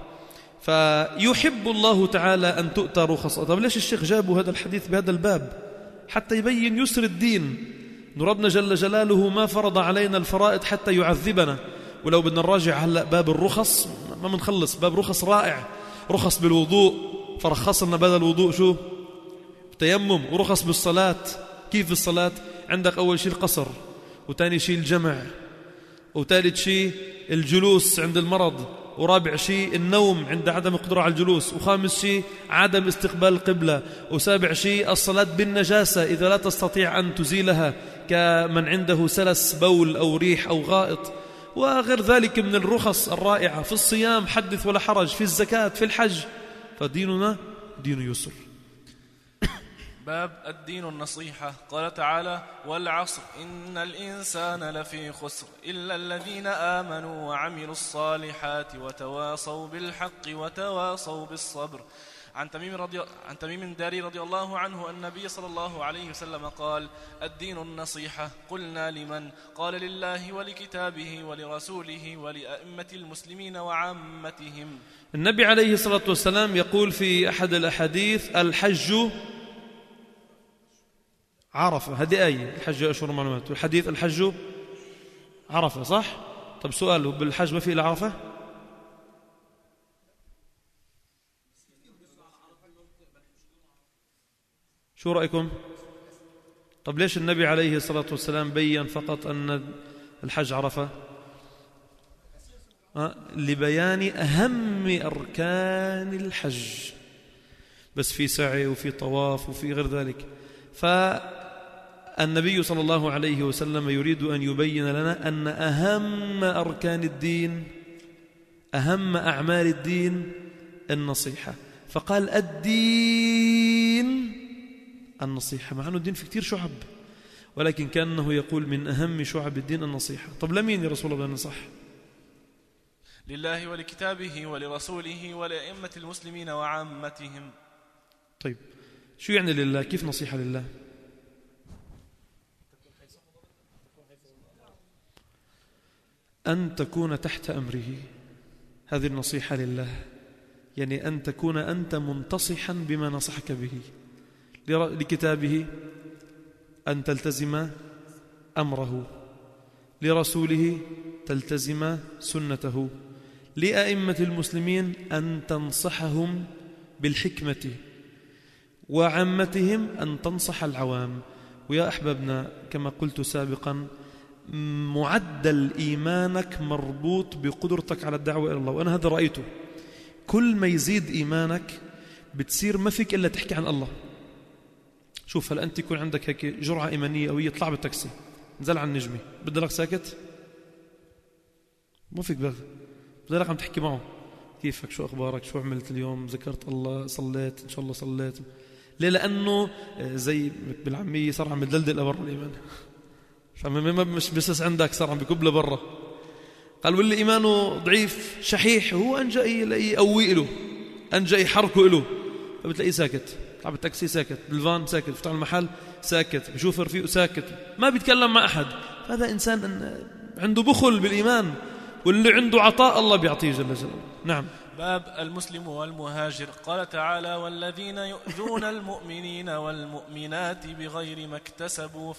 فيحب الله تعالى أن تؤتى رخصة. طب ليش الشيخ جابوا هذا الحديث بهذا الباب؟ حتى يبين يسر الدين. ربنا جل جلاله ما فرض علينا الفرائض حتى يعذبنا. ولو بدنا نراجع هلأ باب الرخص ما منخلص، باب رخص رائع، رخص بالوضوء فرخص لنا بدل الوضوء شو؟ تيمم. ورخص بالصلاة، كيف بالصلاة؟ عندك أول شيء القصر، وتاني شيء الجمع، وثالث شيء الجلوس عند المرض، ورابع شيء النوم عند عدم القدرة على الجلوس، وخامس شيء عدم استقبال القبلة، وسابع شيء الصلاة بالنجاسة إذا لا تستطيع أن تزيلها كمن عنده سلس بول أو ريح أو غائط، وغير ذلك من الرخص الرائعة. في الصيام حدث ولا حرج، في الزكاة، في الحج، فديننا دين يسر. باب الدين النصيحة. قال تعالى: والعصر إن الإنسان لفي خسر إلا الذين آمنوا وعملوا الصالحات وتواصوا بالحق وتواصوا بالصبر. عن تميم الداري رضي الله عنه أن النبي صلى الله عليه وسلم قال: الدين النصيحة. قلنا لمن؟ قال لله ولكتابه ولرسوله ولأئمة المسلمين وعامتهم. النبي عليه الصلاة والسلام يقول في أحد الأحاديث: الحج عرفة. هذه آية، الحج أشهر معلومات، والحديث الحج عرفة، صح؟ طب سؤال، بالحج ما في إلا عرفة؟ شو رأيكم؟ طب ليش النبي عليه الصلاة والسلام بيّن فقط أن الحج عرفة؟ لبيان أهم أركان الحج، بس في سعي وفي طواف وفي غير ذلك. النبي صلى الله عليه وسلم يريد أن يبين لنا أن أهم أركان الدين، أهم أعمال الدين النصيحة، فقال الدين النصيحة، مع أنه الدين في كتير شعب، ولكن كأنه يقول من أهم شعب الدين النصيحة. طب لمين يا رسول الله نصح؟ لله ولكتابه ولرسوله ولأئمة المسلمين وعامتهم. طيب شو يعني لله؟ كيف نصيحة لله؟ أن تكون تحت أمره، هذه النصيحة لله، يعني أن تكون أنت منتصحا بما نصحك به. لكتابه أن تلتزم أمره، لرسوله تلتزم سنته، لأئمة المسلمين أن تنصحهم بالحكمة، وعامتهم أن تنصح العوام. ويا أحبابنا كما قلت سابقا، معدل إيمانك مربوط بقدرتك على الدعوة إلى الله، وأنا هذا رأيته. كل ما يزيد إيمانك بتصير ما فيك إلا تحكي عن الله. شوف، هل أنت يكون عندك هيك جرعة إيمانية قوية، طلع بالتاكسي نزل عن النجمة، بدلك ساكت؟ ما فيك، بدلك عم تحكي معه، كيفك، شو أخبارك، شو عملت اليوم، ذكرت الله، صليت، إن شاء الله صليت. ليه؟ لأنه زي بالعامية صار عم يدلدل لبرا الإيمان، مش بس عندك، صار عم بكب لبرا. قال واللي إيمانه ضعيف شحيح هو أنجا يقوي له، أنجا يحركه له، فبتلاقيه ساكت، طلع بالتاكسي ساكت، بالفان ساكت، فتح المحل ساكت، بشوف رفيقه ساكت، ما بيتكلم مع أحد. هذا إنسان عنده بخل بالإيمان، واللي عنده عطاء الله بيعطيه جل جلاله. نعم. باب المسلم والمهاجر. قال تعالى: والذين يؤذون المؤمنين والمؤمنات بغير ما اكتسبوا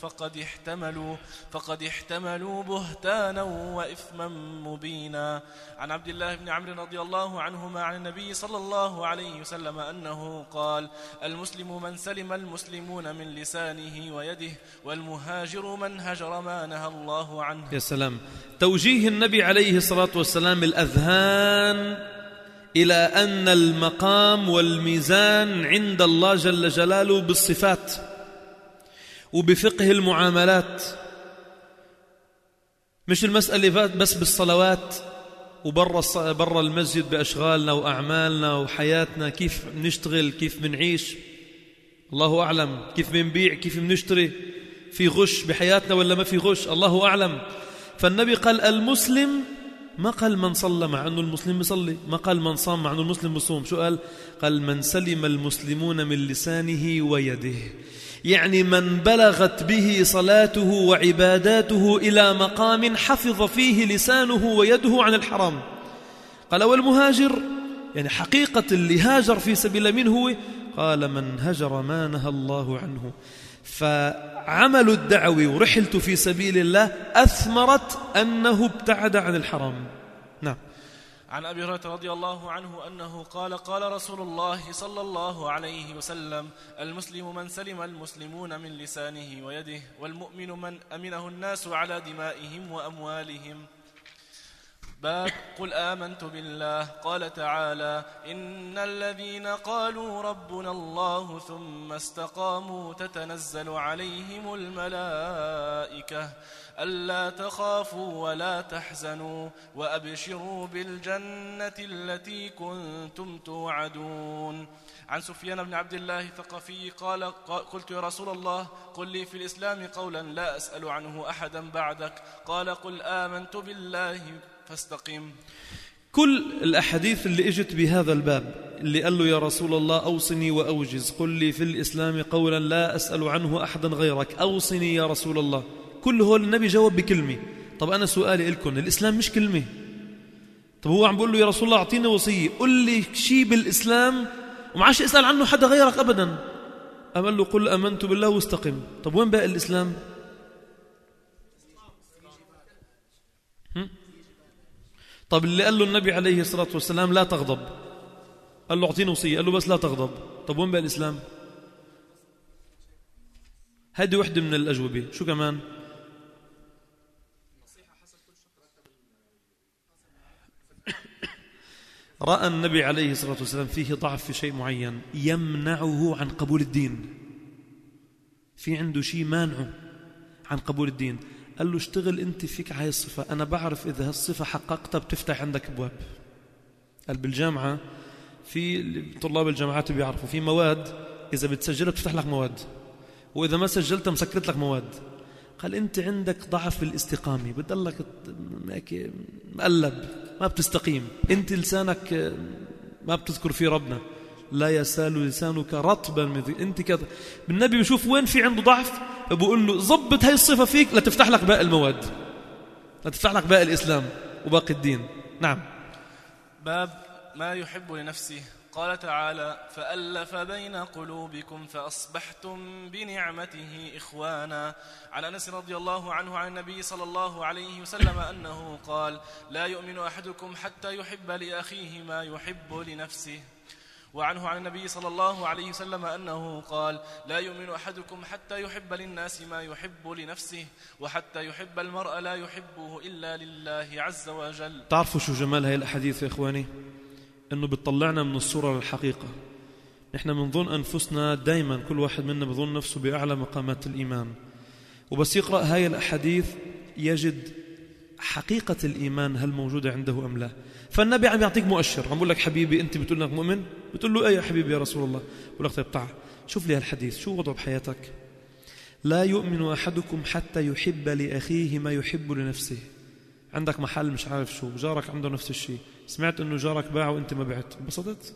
فقد احتملوا بهتانا وإثما مبينا. عن عبد الله بن عمرو رضي الله عنهما عن النبي صلى الله عليه وسلم أنه قال: المسلم من سلم المسلمون من لسانه ويده، والمهاجر من هجر ما نهى الله عنه. يا سلام، توجيه النبي عليه الصلاة والسلام الأذهان إلى أن المقام والميزان عند الله جل جلاله بالصفات وبفقه المعاملات، مش المسألة بس بالصلوات وبرا المسجد بأشغالنا وأعمالنا وحياتنا، كيف نشتغل، كيف بنعيش، الله أعلم، كيف بنبيع، كيف بنشتري، في غش بحياتنا ولا ما في غش، الله أعلم. فالنبي قال المسلم، ما قال من صلى مع أنه المسلم يصلي، ما قال من صام مع أنه المسلم يصوم، شو قال؟ قال من سلم المسلمون من لسانه ويده، يعني من بلغت به صلاته وعباداته إلى مقام حفظ فيه لسانه ويده عن الحرام. قال والمهاجر، يعني حقيقة اللي هاجر في سبيل الله، من هو؟ قال من هجر ما نهى الله عنه. فعمل الدعوة ورحلته في سبيل الله أثمرت أنه ابتعد عن الحرام. نعم. عن أبي هريرة رضي الله عنه أنه قال: قال رسول الله صلى الله عليه وسلم: المسلم من سلم المسلمون من لسانه ويده، والمؤمن من أمنه الناس على دمائهم وأموالهم. باب قل آمنت بالله. قال تعالى: إن الذين قالوا ربنا الله ثم استقاموا تتنزل عليهم الملائكة ألا تخافوا ولا تحزنوا وأبشروا بالجنة التي كنتم توعدون. عن سفيان بن عبد الله الثقفي قال: قلت يا رسول الله قل لي في الإسلام قولا لا أسأل عنه أحدا بعدك. قال: قل آمنت بالله فاستقم. كل الأحاديث اللي اجت بهذا الباب، اللي قال له يا رسول الله أوصني وأوجز، قل لي في الإسلام قولا لا أسأل عنه أحدا غيرك، أوصني يا رسول الله، كل هو النبي جاوب بكلمة. طب أنا سؤالي لكم، الإسلام مش كلمة؟ طب هو عم بقول له يا رسول الله أعطيني وصية، قل لي شيء بالإسلام وما عادش اسأل عنه حدا غيرك أبدا. قال له قل آمنت بالله واستقم. طب وين بقى الإسلام؟ طب اللي قال له النبي عليه الصلاة والسلام لا تغضب، قال له أعطيني وصية، قال له بس لا تغضب. طب وين بقى الإسلام؟ هذه وحدة من الأجوبة. شو كمان؟ رأى النبي عليه الصلاة والسلام فيه ضعف في شيء معين يمنعه عن قبول الدين، في عنده شيء مانعه، عن قبول الدين. قال له اشتغل أنت فيك هاي الصفة، أنا بعرف إذا هالصفة حققتها بتفتح عندك أبواب. قال بالجامعة في طلاب الجامعات بيعرفوا في مواد إذا بتسجلها بتفتح لك مواد، وإذا ما سجلتها مسكرت لك مواد. قال أنت عندك ضعف بالاستقامة، بتضلك مقلب ما بتستقيم، أنت لسانك ما بتذكر فيه ربنا، لا يزال لسانك رطبا من أنت كذا. بالنبي بيشوف وين في عنده ضعف بقول له ضبط هاي الصفة فيك لتفتح لك باقي المواد، لتفتح لك باقي الإسلام وباقي الدين. نعم. باب ما يحب لنفسه. قال تعالى: فألف بين قلوبكم فأصبحتم بنعمته إخوانا. عن أنس رضي الله عنه عن النبي صلى الله عليه وسلم أنه قال: لا يؤمن أحدكم حتى يحب لأخيه ما يحب لنفسه. وعنه عن النبي صلى الله عليه وسلم أنه قال: لا يؤمن أحدكم حتى يحب للناس ما يحب لنفسه، وحتى يحب المرء لا يحبه إلا لله عز وجل. تعرفوا شو جمال هاي الأحاديث يا إخواني؟ إنه بتطلعنا من الصورة للحقيقة. نحن منظن أنفسنا دايما، كل واحد منا بظن نفسه بأعلى مقامات الإيمان، وبس يقرأ هاي الأحاديث يجد حقيقة الإيمان هل موجودة عنده أم لا. فالنبي عم يعطيك مؤشر، عم بقول لك حبيبي أنت بتقول لك مؤمن، بتقول له أي يا حبيبي يا رسول الله، بقول لك طيب تعال شوف لي هالحديث شو وضعه بحياتك. لا يؤمن أحدكم حتى يحب لأخيه ما يحب لنفسه. عندك محل مش عارف شو، جارك عنده نفس الشيء، سمعت أنه جارك باع وأنت ما بعت، انبسطت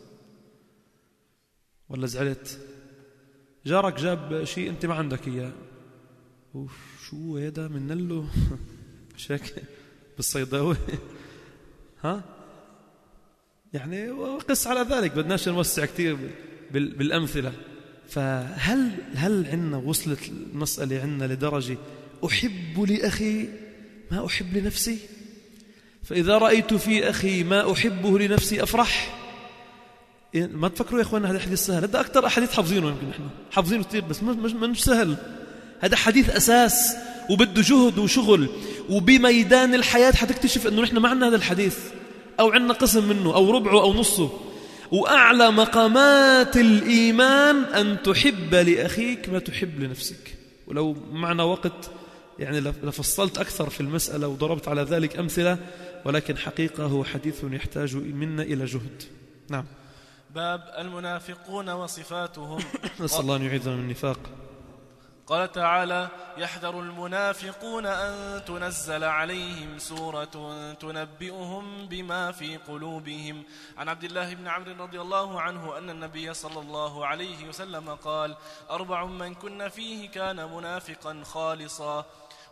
ولا زعلت؟ جارك جاب شيء أنت ما عندك إياه، شو هذا من له مش هيك بالصيداوي ها؟ يعني قس على ذلك، بدناش نوسع كتير بالأمثلة. فهل عندنا وصلت المسألة عندنا لدرجة أحب لأخي ما أحب لنفسي؟ فإذا رأيت في أخي ما أحبه لنفسي أفرح. ما تفكروا يا أخوانا هذا حديث سهل، هذا أكتر أحاديث حافظينه، يمكن إحنا حافظينه كتير بس مش سهل. هذا حديث أساس وبده جهد وشغل، وبميدان الحياة حتكتشف أنه نحن ما عندنا هذا الحديث، أو عندنا قسم منه أو ربعه أو نصه. وأعلى مقامات الإيمان أن تحب لأخيك ما تحب لنفسك. ولو معنا وقت يعني لفصلت أكثر في المسألة وضربت على ذلك أمثلة، ولكن حقيقة هو حديث يحتاج منا إلى جهد. نعم. باب المنافقون وصفاتهم. نسأل الله أن يعيذنا من النفاق. قال تعالى: يحذر المنافقون أن تنزل عليهم سورة تنبئهم بما في قلوبهم. عن عبد الله بن عمرو رضي الله عنه أن النبي صلى الله عليه وسلم قال: 4 من كن فيه كان منافقا خالصا،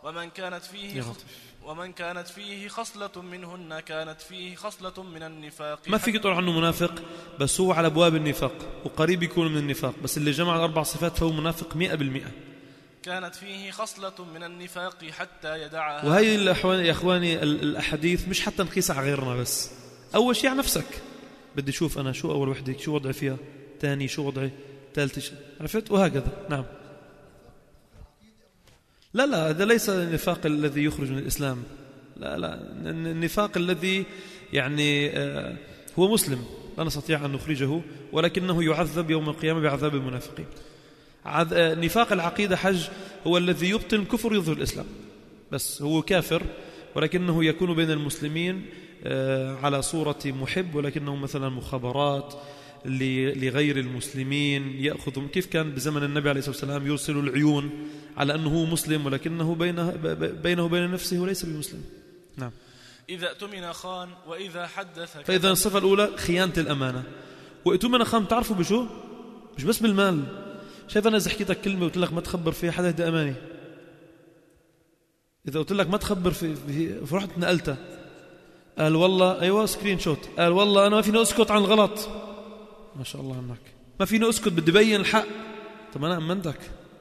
ومن كانت فيه خصلة منهن كانت فيه خصلة من النفاق. ما فيك تقول عنه منافق، بس هو على أبواب النفاق وقريب يكون من النفاق، بس اللي جمع 4 صفات فهو منافق 100%. كانت فيه خصلة من النفاق حتى يدعها. وهي يا أخواني الأحاديث مش حتى نقيسها على غيرنا، بس أول شيء على نفسك. بدي شوف أنا شو أول وحدك شو وضعي فيها، ثاني شو وضعي، ثالث عرفت، وهكذا. نعم. لا هذا ليس النفاق الذي يخرج من الإسلام، لا النفاق الذي يعني هو مسلم لا نستطيع أن نخرجه، ولكنه يعذب يوم القيامة بعذاب المنافقين. نفاق العقيدة حج هو الذي يبطن الكفر يظهر الإسلام، بس هو كافر ولكنه يكون بين المسلمين على صورة محب، ولكنه مثلا مخابرات لغير المسلمين يأخذهم، كيف كان بزمن النبي عليه الصلاة والسلام يرسل العيون على أنه مسلم ولكنه بينه وبين نفسه وليس بمسلم. نعم. إذا اؤتمن خان وإذا حدث كذب. فإذا الصفة الأولى خيانة الأمانة. وإؤتمن خان تعرفوا بشو؟ مش بس بالمال. شايف أنا إذا حكيتك كلمة وقلت لك ما تخبر فيها حدا هدي أماني، إذا قلت لك ما تخبر في فرحت نقلتها، قال والله أيوة سكرين شوت، قال والله أنا ما فيني أسكت عن الغلط، ما شاء الله عنك، ما فيني أسكت بدي بين الحق. طب أنا أمنتك.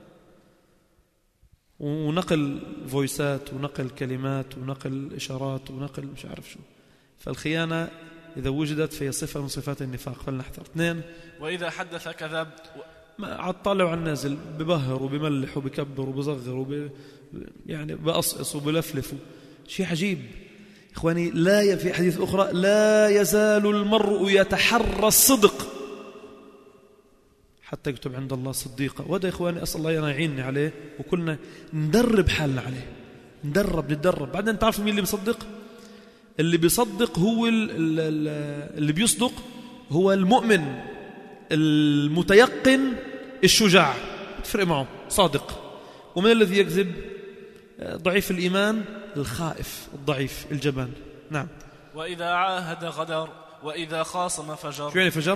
ونقل فويسات ونقل كلمات ونقل إشارات ونقل مش عارف شو. فالخيانة إذا وجدت فهي صفة من صفات النفاق، فلنحذر. 2 وإذا حدث كذب. عطلع وعن نازل ببهر وبملح وبكبر وبصغر يعني بقصقص وبلفلف، شيء عجيب. إخواني لا في حديث أخرى: لا يزال المرء يتحرى الصدق حتى يكتب عند الله صديقا. وهذا يا إخواني أسأل الله أن يعينني عليه، وكلنا ندرب حالنا عليه، نتدرب. بعدين تعرف مين اللي بيصدق؟ اللي بيصدق هو اللي بيصدق هو المؤمن المتيقن الشجاع، تفرق معه صادق. ومن الذي يكذب؟ ضعيف الإيمان، الخائف الضعيف الجبان. نعم. وإذا عاهد غدر وإذا خاصم فجر. شو يعني فجر؟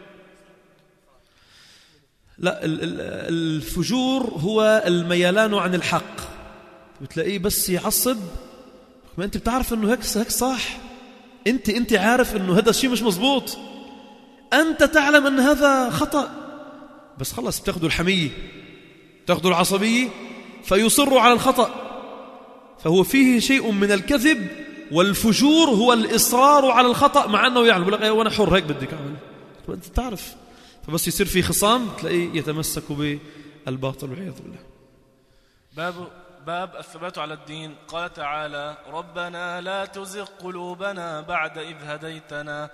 لا، الفجور هو الميلان عن الحق. بتلاقيه بس يعصب، ما أنت بتعرف أنه هيك صح، أنت عارف أنه هذا الشيء مش مزبوط، أنت تعلم أن هذا خطأ، بس خلص بتاخذوا الحمية، بتاخذوا العصبية، فيصر على الخطأ. فهو فيه شيء من الكذب، والفجور هو الإصرار على الخطأ مع أنه يعلم. يقول لك وأنا حر هيك بدك أعمل، أنت تعرف. فبس يصير في خصام تلاقيه يتمسك بالباطل والعياذ بالله. باب الثبات على الدين. قال تعالى: ربنا لا تزغ قلوبنا بعد إذ هديتنا.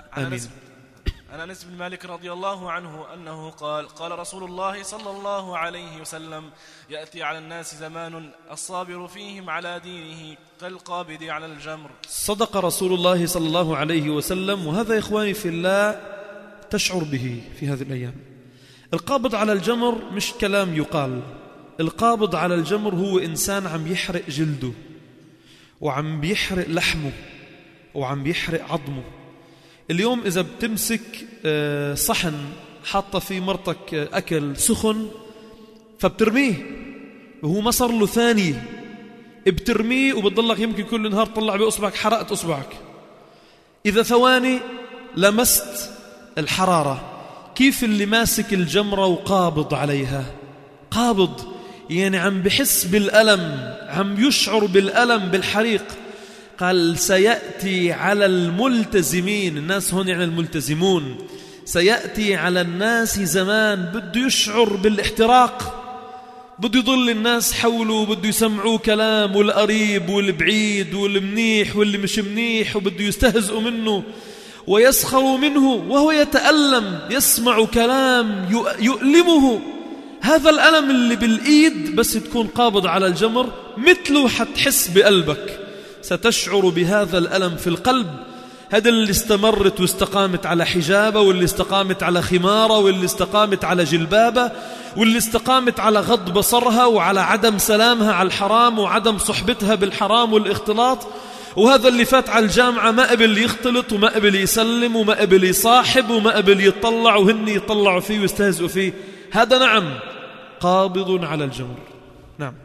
عن أنس بن مالك رضي الله عنه أنه قال رسول الله صلى الله عليه وسلم: يأتي على الناس زمان الصابر فيهم على دينه كالقابض على الجمر. صدق رسول الله صلى الله عليه وسلم، وهذا يا إخواني في الله تشعر به في هذه الأيام. القابض على الجمر مش كلام يقال، القابض على الجمر هو إنسان عم يحرق جلده، وعم بيحرق لحمه، وعم بيحرق عظمه. اليوم إذا بتمسك صحن حاطة فيه مرتك أكل سخن فبترميه، وهو ما صار له ثانية، بترميه وبتضلك يمكن كل نهار تطلع بأصبعك حرقت أصبعك. إذا ثواني لمست الحرارة. كيف اللي ماسك الجمرة وقابض عليها؟ قابض يعني عم بحس بالألم، عم يشعر بالألم بالحريق. قال: سيأتي على الملتزمين، الناس هون يعني الملتزمون، سيأتي على الناس زمان بده يشعر بالاحتراق، بده يضل الناس حوله، بده يسمعوه كلام، والقريب والبعيد والمنيح واللي مش منيح، وبده يستهزئوا منه ويسخروا منه، وهو يتألم، يسمع كلام يؤلمه. هذا الألم اللي بالإيد بس تكون قابض على الجمر مثله حتحس بقلبك، ستشعر بهذا الألم في القلب. هذا اللي استمرت واستقامت على حجابه، واللي استقامت على خماره، واللي استقامت على جلبابه، واللي استقامت على غض بصرها وعلى عدم سلامها على الحرام وعدم صحبتها بالحرام والاختلاط. وهذا اللي فات على الجامعة ما قبل يختلط وما قبل يسلم وما قبل يصاحب وما قبل يطلع وهن يطلعوا فيه ويستهزئوا فيه. هذا نعم قابض على الجمر. نعم.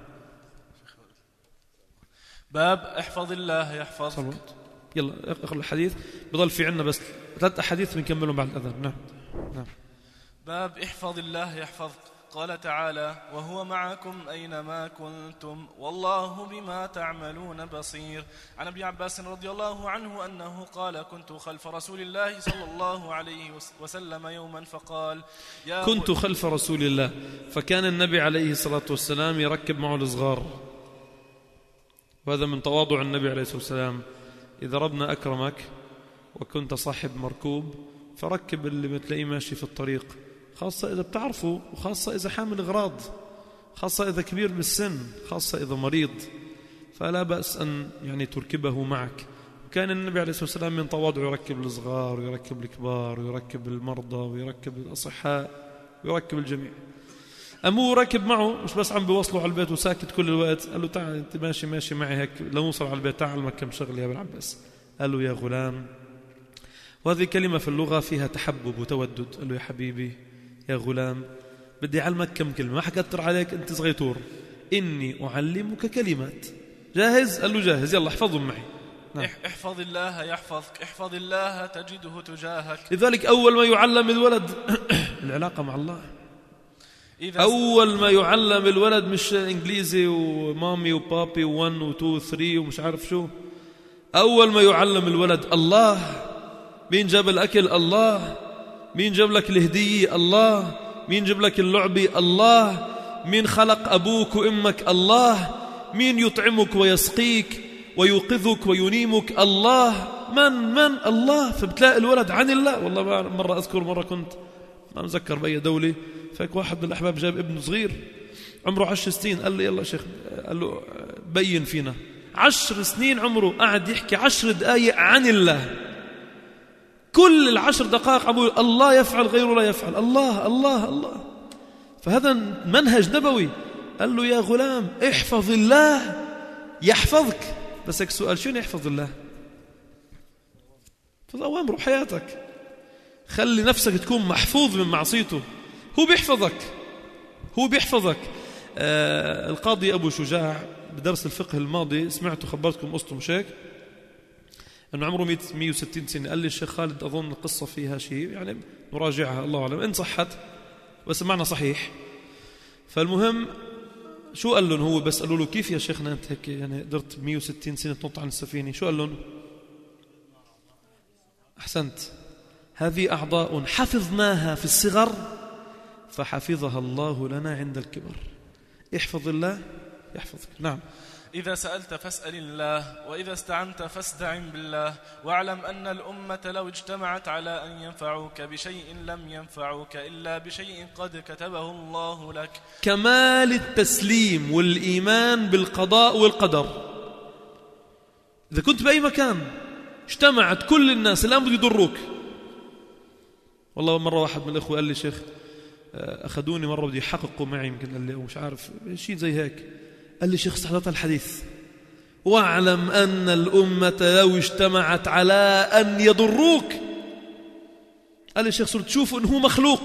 باب احفظ الله يحفظك. يلا اقرأ الحديث، بضل في عنا بس 3 أحاديث بنكملهم بعد الأذان. نعم. باب احفظ الله يحفظك. قال تعالى: وهو معكم أينما كنتم والله بما تعملون بصير. عن ابن عباس رضي الله عنه أنه قال: كنت خلف رسول الله صلى الله عليه وسلم يوما فقال: كنت خلف رسول الله، فكان النبي عليه الصلاة والسلام يركب معه الصغار، وهذا من تواضع النبي عليه الصلاة والسلام. إذا ربنا أكرمك وكنت صاحب مركوب فركب اللي بتلاقيه ماشي في الطريق، خاصة إذا بتعرفه، وخاصة إذا حامل أغراض، خاصة إذا كبير بالسن، خاصة إذا مريض، فلا بأس أن يعني تركبه معك. كان النبي عليه الصلاة والسلام من تواضعه يركب الصغار ويركب الكبار ويركب المرضى ويركب الأصحاء ويركب الجميع. أمو ركب معه، مش بس عم بيوصلوا على البيت وساكت كل الوقت، قال له: تعال أنت ماشي معي هيك لو نوصل على البيت، تعال علمك كم شغل يا ابن عباس. قال له: يا غلام. وهذه كلمة في اللغة فيها تحبب وتودد. قال له: يا حبيبي يا غلام، بدي أعلمك كم كلمة، ما حكتر عليك أنت صغيتور، إني أعلمك كلمات. جاهز؟ قال له: جاهز. يلا احفظهم معي. نعم. احفظ الله يحفظك، احفظ الله تجده تجاهك. لذلك أول ما يعلم الولد العلاقة مع الله. أول ما يعلم الولد مش إنجليزي ومامي وبابي و1 و2 و3 ومش عارف شو. أول ما يعلم الولد الله. مين جاب الأكل؟ الله. مين جاب لك الهدية؟ الله. مين جاب لك اللعبة؟ الله. مين خلق أبوك وأمك؟ الله. مين يطعمك ويسقيك ويوقظك وينيمك؟ الله. من الله. فبتلاقي الولد عن الله. والله مرة أذكر مرة كنت أنا أتذكر بأي دولة فيك واحد من الأحباب جاب ابن صغير عمره 10 سنين، قال لي يلا شيخ، قال له بين فينا. 10 سنين عمره، قاعد يحكي 10 دقائق عن الله، كل 10 دقائق عم يقول الله يفعل غيره لا يفعل، الله الله الله. فهذا منهج نبوي. قال له يا غلام احفظ الله يحفظك. بس هيك سؤال، شو يحفظ الله؟ احفظ أوامره بحياتك، خلي نفسك تكون محفوظ من معصيته، هو بيحفظك، هو بيحفظك. القاضي أبو شجاع بدرس الفقه الماضي سمعته، خبرتكم قصته مش هيك؟ أنه عمره 160 سنة. قال لي الشيخ خالد أظن القصة فيها شيء، يعني نراجعها الله أعلم إن صحت، بس معنى صحيح. فالمهم شو قال لهم هو؟ بس قالوا له كيف يا شيخنا أنت هيك يعني قدرت 160 سنة تنط عن السفينة؟ شو قال لهم؟ أحسنت، هذه أعضاء حفظناها في الصغر فحفظها الله لنا عند الكبر. احفظ الله يحفظك. نعم. إذا سألت فاسأل الله، وإذا استعنت فاستعن بالله، واعلم أن الأمة لو اجتمعت على أن ينفعوك بشيء لم ينفعوك إلا بشيء قد كتبه الله لك. كمال التسليم والإيمان بالقضاء والقدر. إذا كنت بأي مكان اجتمعت كل الناس الآن بده يضروك. والله مرة واحد من الأخوة قال لي شيخ أخذوني مرة بدي يحققوا معي، يمكن قال لي مش عارف شيء زي هيك، قال لي شيخ استحضرت الحديث واعلم أن الأمة لو اجتمعت على أن يضروك. قال لي شيخ صرت تشوفوا أنه هو مخلوق،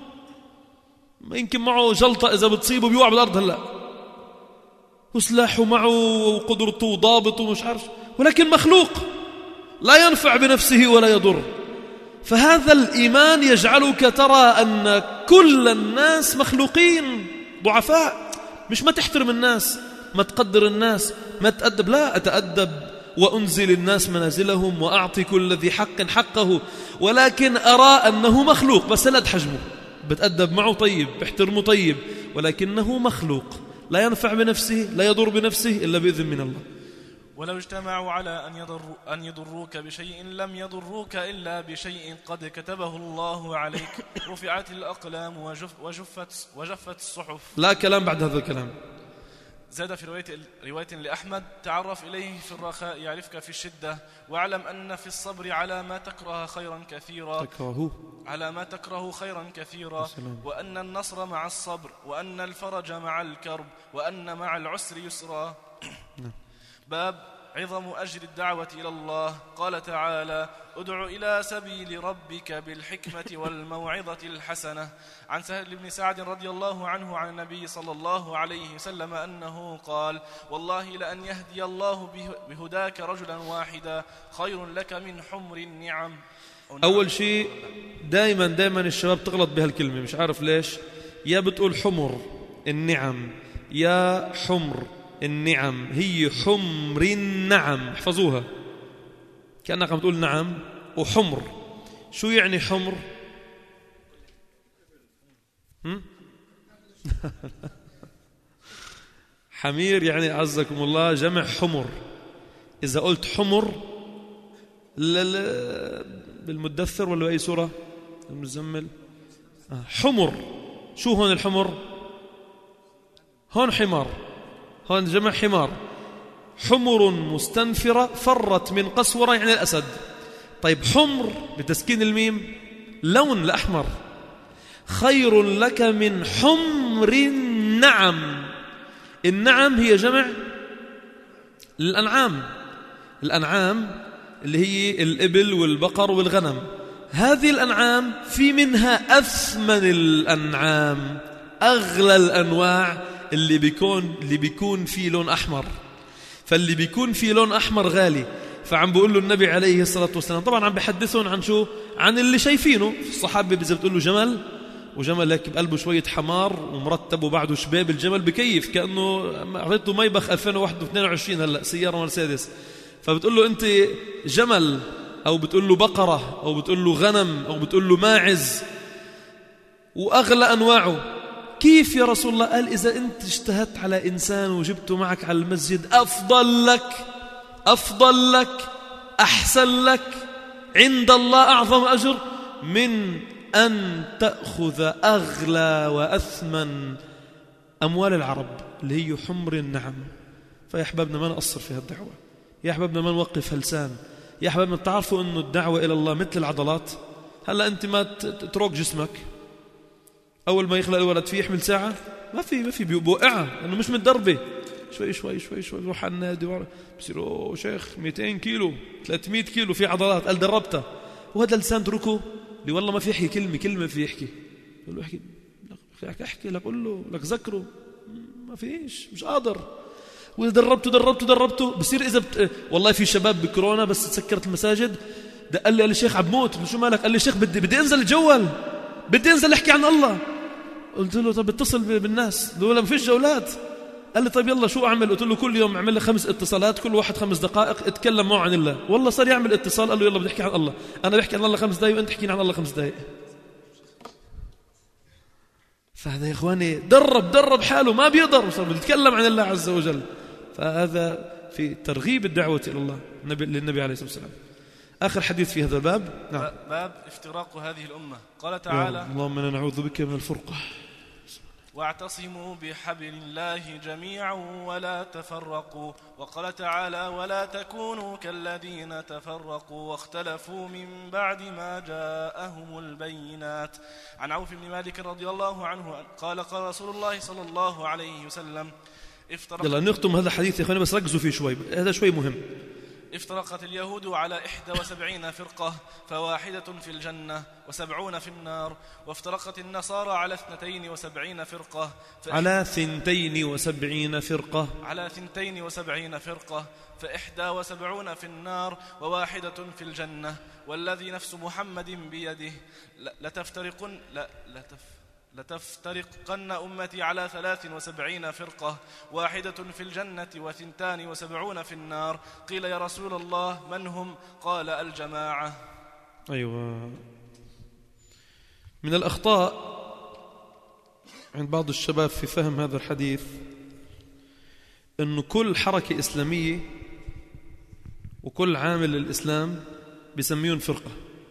يمكن معه جلطة إذا بتصيبه بيوقع بالأرض هلأ، وسلاحه معه وقدرته وضابطه ومش عارف، ولكن مخلوق لا ينفع بنفسه ولا يضر. فهذا الإيمان يجعلك ترى أن كل الناس مخلوقين ضعفاء. مش ما تحترم الناس، ما تقدر الناس، ما تأدب، لا، أتأدب وأنزل الناس منازلهم وأعطي كل ذي حق حقه، ولكن أرى أنه مخلوق، بس لا تحجمه، بتأدب معه طيب، بحترمه طيب، ولكنه مخلوق لا ينفع بنفسه لا يضر بنفسه إلا بإذن من الله. ولو اجتمعوا على أن يضروك بشيء لم يضروك إلا بشيء قد كتبه الله عليك. رفعت الأقلام وجفت الصحف. لا كلام بعد هذا الكلام. زاد في رواية لأحمد: تعرف إليه في الرخاء يعرفك في الشدة، واعلم أن في الصبر على ما تكره خيرا كثيرا، وأن النصر مع الصبر، وأن الفرج مع الكرب، وأن مع العسر يسرا. باب عظم أجر الدعوة إلى الله. قال تعالى: ادع إلى سبيل ربك بالحكمة والموعظة الحسنة. عن سهل بن سعد رضي الله عنه عن النبي صلى الله عليه وسلم أنه قال: والله لأن يهدي الله بهداك رجلا واحدا خير لك من حمر النعم. أول شيء دائما الشباب تغلط بهالكلمة، مش عارف ليش، يا بتقول حمر النعم يا حمر النعم، هي حمر النعم، احفظوها كأنك عم تقول نعم وحمر. شو يعني حمر؟ حمير يعني عزكم الله جمع حمر. إذا قلت حمر بالمدثر ولا أي سورة المزمل حمر، شو هون الحمر؟ هون حمار، هون جمع حمار. حمر مستنفرة فرت من قسورة يعني الأسد. طيب حمر بتسكين الميم لون الأحمر، خير لك من حمر النعم. النعم هي جمع الأنعام، الأنعام اللي هي الإبل والبقر والغنم. هذه الأنعام في منها أثمن الأنعام، أغلى الأنواع اللي بيكون فيه لون أحمر، فاللي بيكون فيه لون أحمر غالي. فعم بقول له النبي عليه الصلاة والسلام، طبعا عم بحدثون عن شو؟ عن اللي شايفينه. الصحابة إذا بتقول له جمل، وجمل هيك بقلبه شوية حمار ومرتب وبعده شباب، الجمل بكيف كأنه أعطيته مايبخ 2022 هلأ سيارة مرسيدس. فبتقول له أنت جمل، أو بتقول له بقرة، أو بتقول له غنم، أو بتقول له ماعز، وأغلى أنواعه. كيف يا رسول الله؟ قال إذا أنت اجتهدت على إنسان وجبته معك على المسجد أفضل لك أحسن لك عند الله أعظم أجر من أن تأخذ أغلى وأثمن أموال العرب اللي هي حمر النعم. فيا أحبابنا ما نقصر في هالدعوة، يا أحبابنا ما نوقف هلسان، يا أحبابنا تعرفوا أنه الدعوة إلى الله مثل العضلات. هلأ أنت ما تروق جسمك، أول ما يخلق الولد فيه يحمل ساعة ما في بوقعها لأنه مش متدربة. شوي شوي شوي شوي روح على النادي بصير أوه شيخ 200 كيلو 300 كيلو في عضلات، قال دربتها. وهذا اللسان تركه اللي والله ما في يحكي كلمة في يحكي، يقول له احكي لك قول له لك ذكره ما فيش، مش قادر. وإذا دربته بصير إذا والله في شباب بكورونا بس تسكرت المساجد قال لي الشيخ عم موت. شو مالك؟ قال لي الشيخ بدي انزل الجوال، بدي انزل احكي عن الله. قلت له طب اتصل بالناس، قالوا له ما فيش جولات. قال لي طيب يلا شو اعمل؟ قلت له كل يوم اعمل لي 5 اتصالات، كل واحد 5 دقائق اتكلم معه عن الله. والله صار يعمل اتصال، قال له يلا بدي احكي عن الله، انا بحكي عن الله 5 دقائق وانت تحكيني عن الله 5 دقائق. فهذا يا اخواني درب حاله ما بيقدر، صار بده يتكلم عن الله عز وجل. فهذا في ترغيب الدعوة إلى الله للنبي عليه الصلاة والسلام. آخر حديث في هذا الباب. نعم. باب افتراق هذه الأمة. قال تعالى اللهم إنا نعوذ بك من الفرقة. واعتصموا بحبل الله جميعا ولا تفرقوا. وقال تعالى ولا تكونوا كالذين تفرقوا واختلفوا من بعد ما جاءهم البينات. عن عوف بن مالك رضي الله عنه قال قال رسول الله صلى الله عليه وسلم يلا نختم هذا الحديث يا اخواني، بس ركزوا فيه شوي، هذا شوي مهم. افترقت اليهود على 71 فرقة فواحدة في الجنة و70 في النار. وافترقت النصارى على 72 فرقة على 72 فرقة ف71 في النار وواحدة في الجنة. والذي نفس محمد بيده لتفترقن أمتي على 73 فرقة واحدة في الجنة و72 في النار. قيل يا رسول الله من هم؟ قال الجماعة. أيوة. من الأخطاء عند بعض الشباب في فهم هذا الحديث أنه كل حركة إسلامية وكل عامل للإسلام بيسميون فرقة.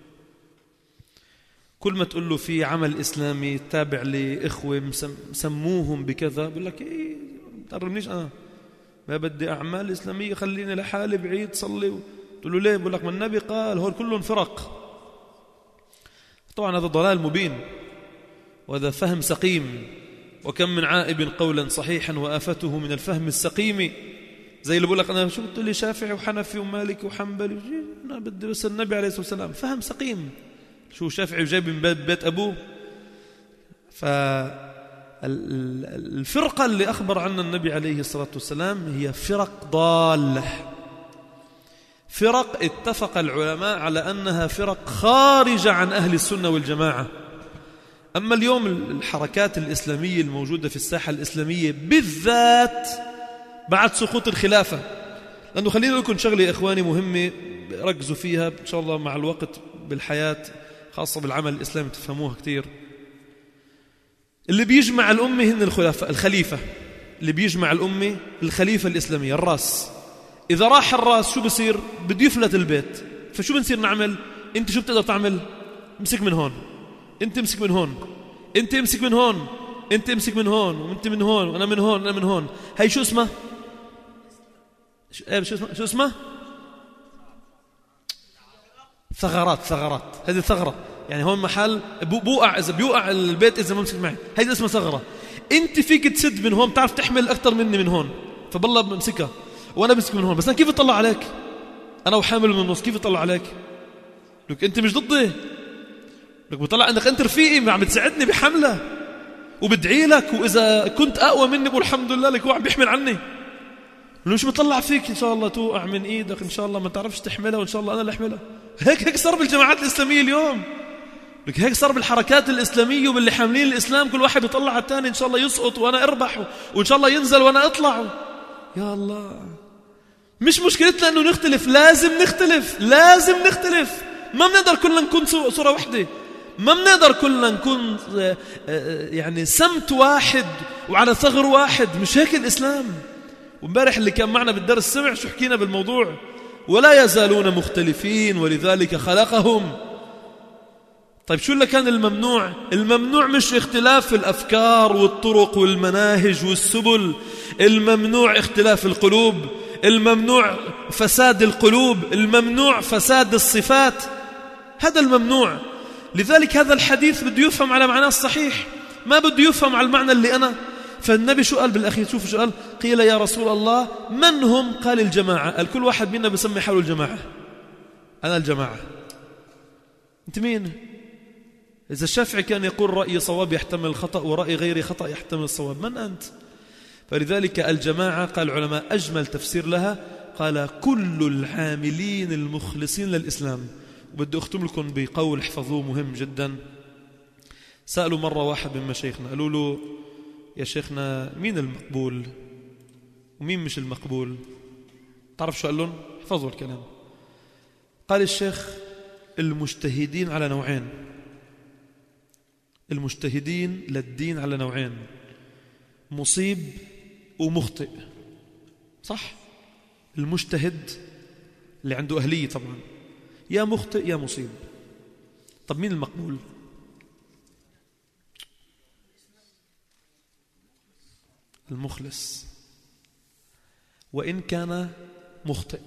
كل ما تقول له في عمل إسلامي تابع لإخوة سموهم بكذا، بقول لك إيه تقربنيش، أنا ما بدي أعمال إسلامية، خليني لحالي بعيد صلي. تقول له ليه؟ بقول لك ما النبي قال هو كلهم فرق. طبعا هذا ضلال مبين وهذا فهم سقيم. وكم من عائب قولا صحيحا وآفته من الفهم السقيم. زي اللي بقول لك أنا شو بتقول لي شافعي وحنفي ومالكي وحنبلي، أنا بدي بس النبي عليه الصلاة والسلام، فهم سقيم. شو شافعي وجايب من بيت أبوه. فالفرقة اللي أخبر عنها النبي عليه الصلاة والسلام هي فرق ضالة، فرق اتفق العلماء على أنها فرق خارجة عن أهل السنة والجماعة. أما اليوم الحركات الإسلامية الموجودة في الساحة الإسلامية بالذات بعد سقوط الخلافة، لأنه خلينا لكم شغلة يا إخواني مهمة ركزوا فيها إن شاء الله مع الوقت بالحياة، خاصة بالعمل الإسلامي تفهموها كتير. اللي بيجمع الأمة هن الخليفة، اللي بيجمع الأمة الخليفة الإسلامية الراس. إذا راح الراس شو بصير؟ بده يفلت البيت. فشو بنصير نعمل؟ أنت شو بتقدر تعمل؟ امسك من هون، أنت امسك من هون، أنت امسك من هون، أنت امسك من هون، وأنت من هون، وأنا من هون، أنا من هون. هاي شو اسمها؟ شو اسمها؟ ثغرات. هذه ثغرة، يعني هون محل بوقع، إذا بيوقع البيت إذا ما مسك معي، هذه اسمها ثغرة. أنت فيك تسد من هون، بتعرف تحمل أكثر مني من هون، فبالله بمسكها وأنا بمسك من هون. بس أنا كيف أطلع عليك؟ أنا وحامل من النص، كيف أطلع عليك؟ لك أنت مش ضدي، لك بطلع أنك أنت رفيقي عم بتساعدني بحملة وبدعي لك، وإذا كنت أقوى مني بقول الحمد لله لك هو عم بيحمل عني. مش بطلع فيك إن شاء الله توقع من إيدك، إن شاء الله ما تعرفش تحملها وإن شاء الله أنا اللي أحملها. هيك صار بالجماعات الإسلامية اليوم، لك هيك صار بالحركات الإسلامية وباللي حاملين الإسلام، كل واحد يطلع على الثاني إن شاء الله يسقط وأنا أربح، وإن شاء الله ينزل وأنا أطلع. يا الله، مش مشكلتنا أنه نختلف، لازم نختلف. ما بنقدر كلنا نكون صورة واحدة، ما بنقدر كلنا نكون يعني سمت واحد وعلى ثغر واحد، مش هيك الإسلام. وامبارح اللي كان معنا بالدرس سمع شو حكينا بالموضوع. ولا يزالون مختلفين ولذلك خلقهم. طيب شو اللي كان الممنوع؟ الممنوع مش اختلاف الأفكار والطرق والمناهج والسبل، الممنوع اختلاف القلوب، الممنوع فساد القلوب، الممنوع فساد الصفات، هذا الممنوع. لذلك هذا الحديث بده يفهم على معناه الصحيح، ما بده يفهم على المعنى اللي أنا. فالنبي شو قال بالأخير؟ شوف شو قال: قيل يا رسول الله من هم؟ قال الجماعة. قال كل واحد منا بسمي حاله الجماعة. أنا الجماعة. أنت مين؟ إذا الشافعي كان يقول رأي صواب يحتمل الخطأ ورأي غير خطأ يحتمل الصواب، من أنت؟ فلذلك الجماعة قال العلماء أجمل تفسير لها، قال كل العاملين المخلصين للإسلام. وبدي أختم لكم بقول احفظوه مهم جدا. سألوا مرة واحد من مشايخنا، قالوا له: يا شيخنا مين المقبول ومين مش المقبول؟ تعرف شو قال لهم؟ احفظوا الكلام. قال الشيخ: المجتهدين على نوعين، المجتهدين للدين على نوعين، مصيب ومخطئ. صح؟ المجتهد اللي عنده أهلية طبعا يا مخطئ يا مصيب. طب مين المقبول؟ المخلص وإن كان مخطئ.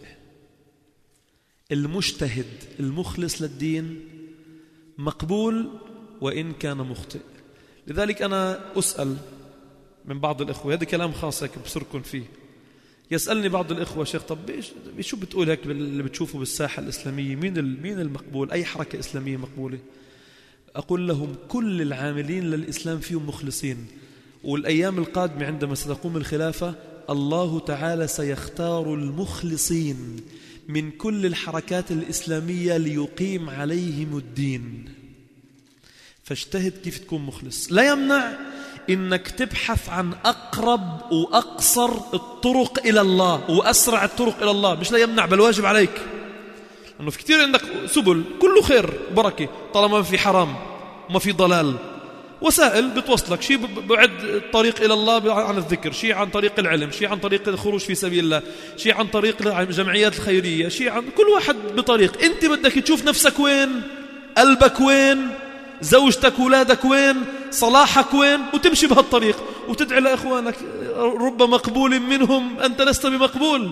المجتهد المخلص للدين مقبول وإن كان مخطئ. لذلك أنا أسأل من بعض الإخوة، هذا كلام خاص هيك بسركن فيه، يسألني بعض الإخوة: شيخ طب شو بتقول هيك اللي بتشوفه بالساحة الإسلامية، مين المقبول؟ أي حركة إسلامية مقبولة؟ أقول لهم: كل العاملين للإسلام فيهم مخلصين، والأيام القادمة عندما ستقوم الخلافة الله تعالى سيختار المخلصين من كل الحركات الإسلامية ليقيم عليهم الدين. فاجتهد كيف تكون مخلص. لا يمنع إنك تبحث عن أقرب وأقصر الطرق إلى الله وأسرع الطرق إلى الله، مش لا يمنع بل واجب عليك، لأنه في كثير عندك سبل كله خير بركة طالما ما في حرام وما في ضلال. وسائل بتوصلك، شيء بعد الطريق إلى الله عن الذكر، شيء عن طريق العلم، شيء عن طريق الخروج في سبيل الله، شيء عن طريق الجمعيات الخيرية، شيء عن كل واحد بطريق. أنت بدك تشوف نفسك وين، قلبك وين، زوجتك ولادك وين، صلاحك وين، وتمشي بهالطريق وتدعي لإخوانك رب مقبول منهم أنت لست بمقبول.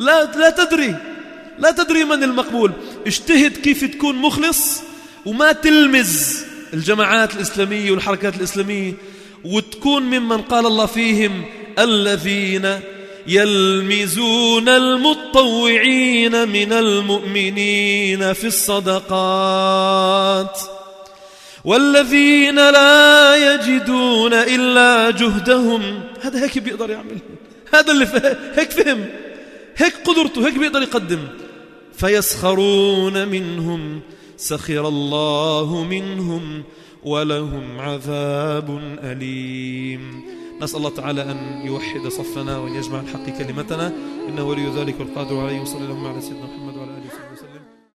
لا تدري من المقبول. اجتهد كيف تكون مخلص وما تلمز الجماعات الإسلامية والحركات الإسلامية، وتكون ممن قال الله فيهم: الذين يلمزون المتطوعين من المؤمنين في الصدقات والذين لا يجدون إلا جهدهم. هذا هيك بيقدر يعمل، هذا اللي هيك فهم، هيك قدرته، هيك بيقدر يقدم. فيسخرون منهم سخر الله منهم ولهم عذاب أليم. نسأل الله تعالى أن يوحد صفنا وأن يجمع الحق كلمتنا، إنه ولي ذلك والقادر عليه. وصلى الله على سيدنا محمد وعلى آله وصحبه وسلم.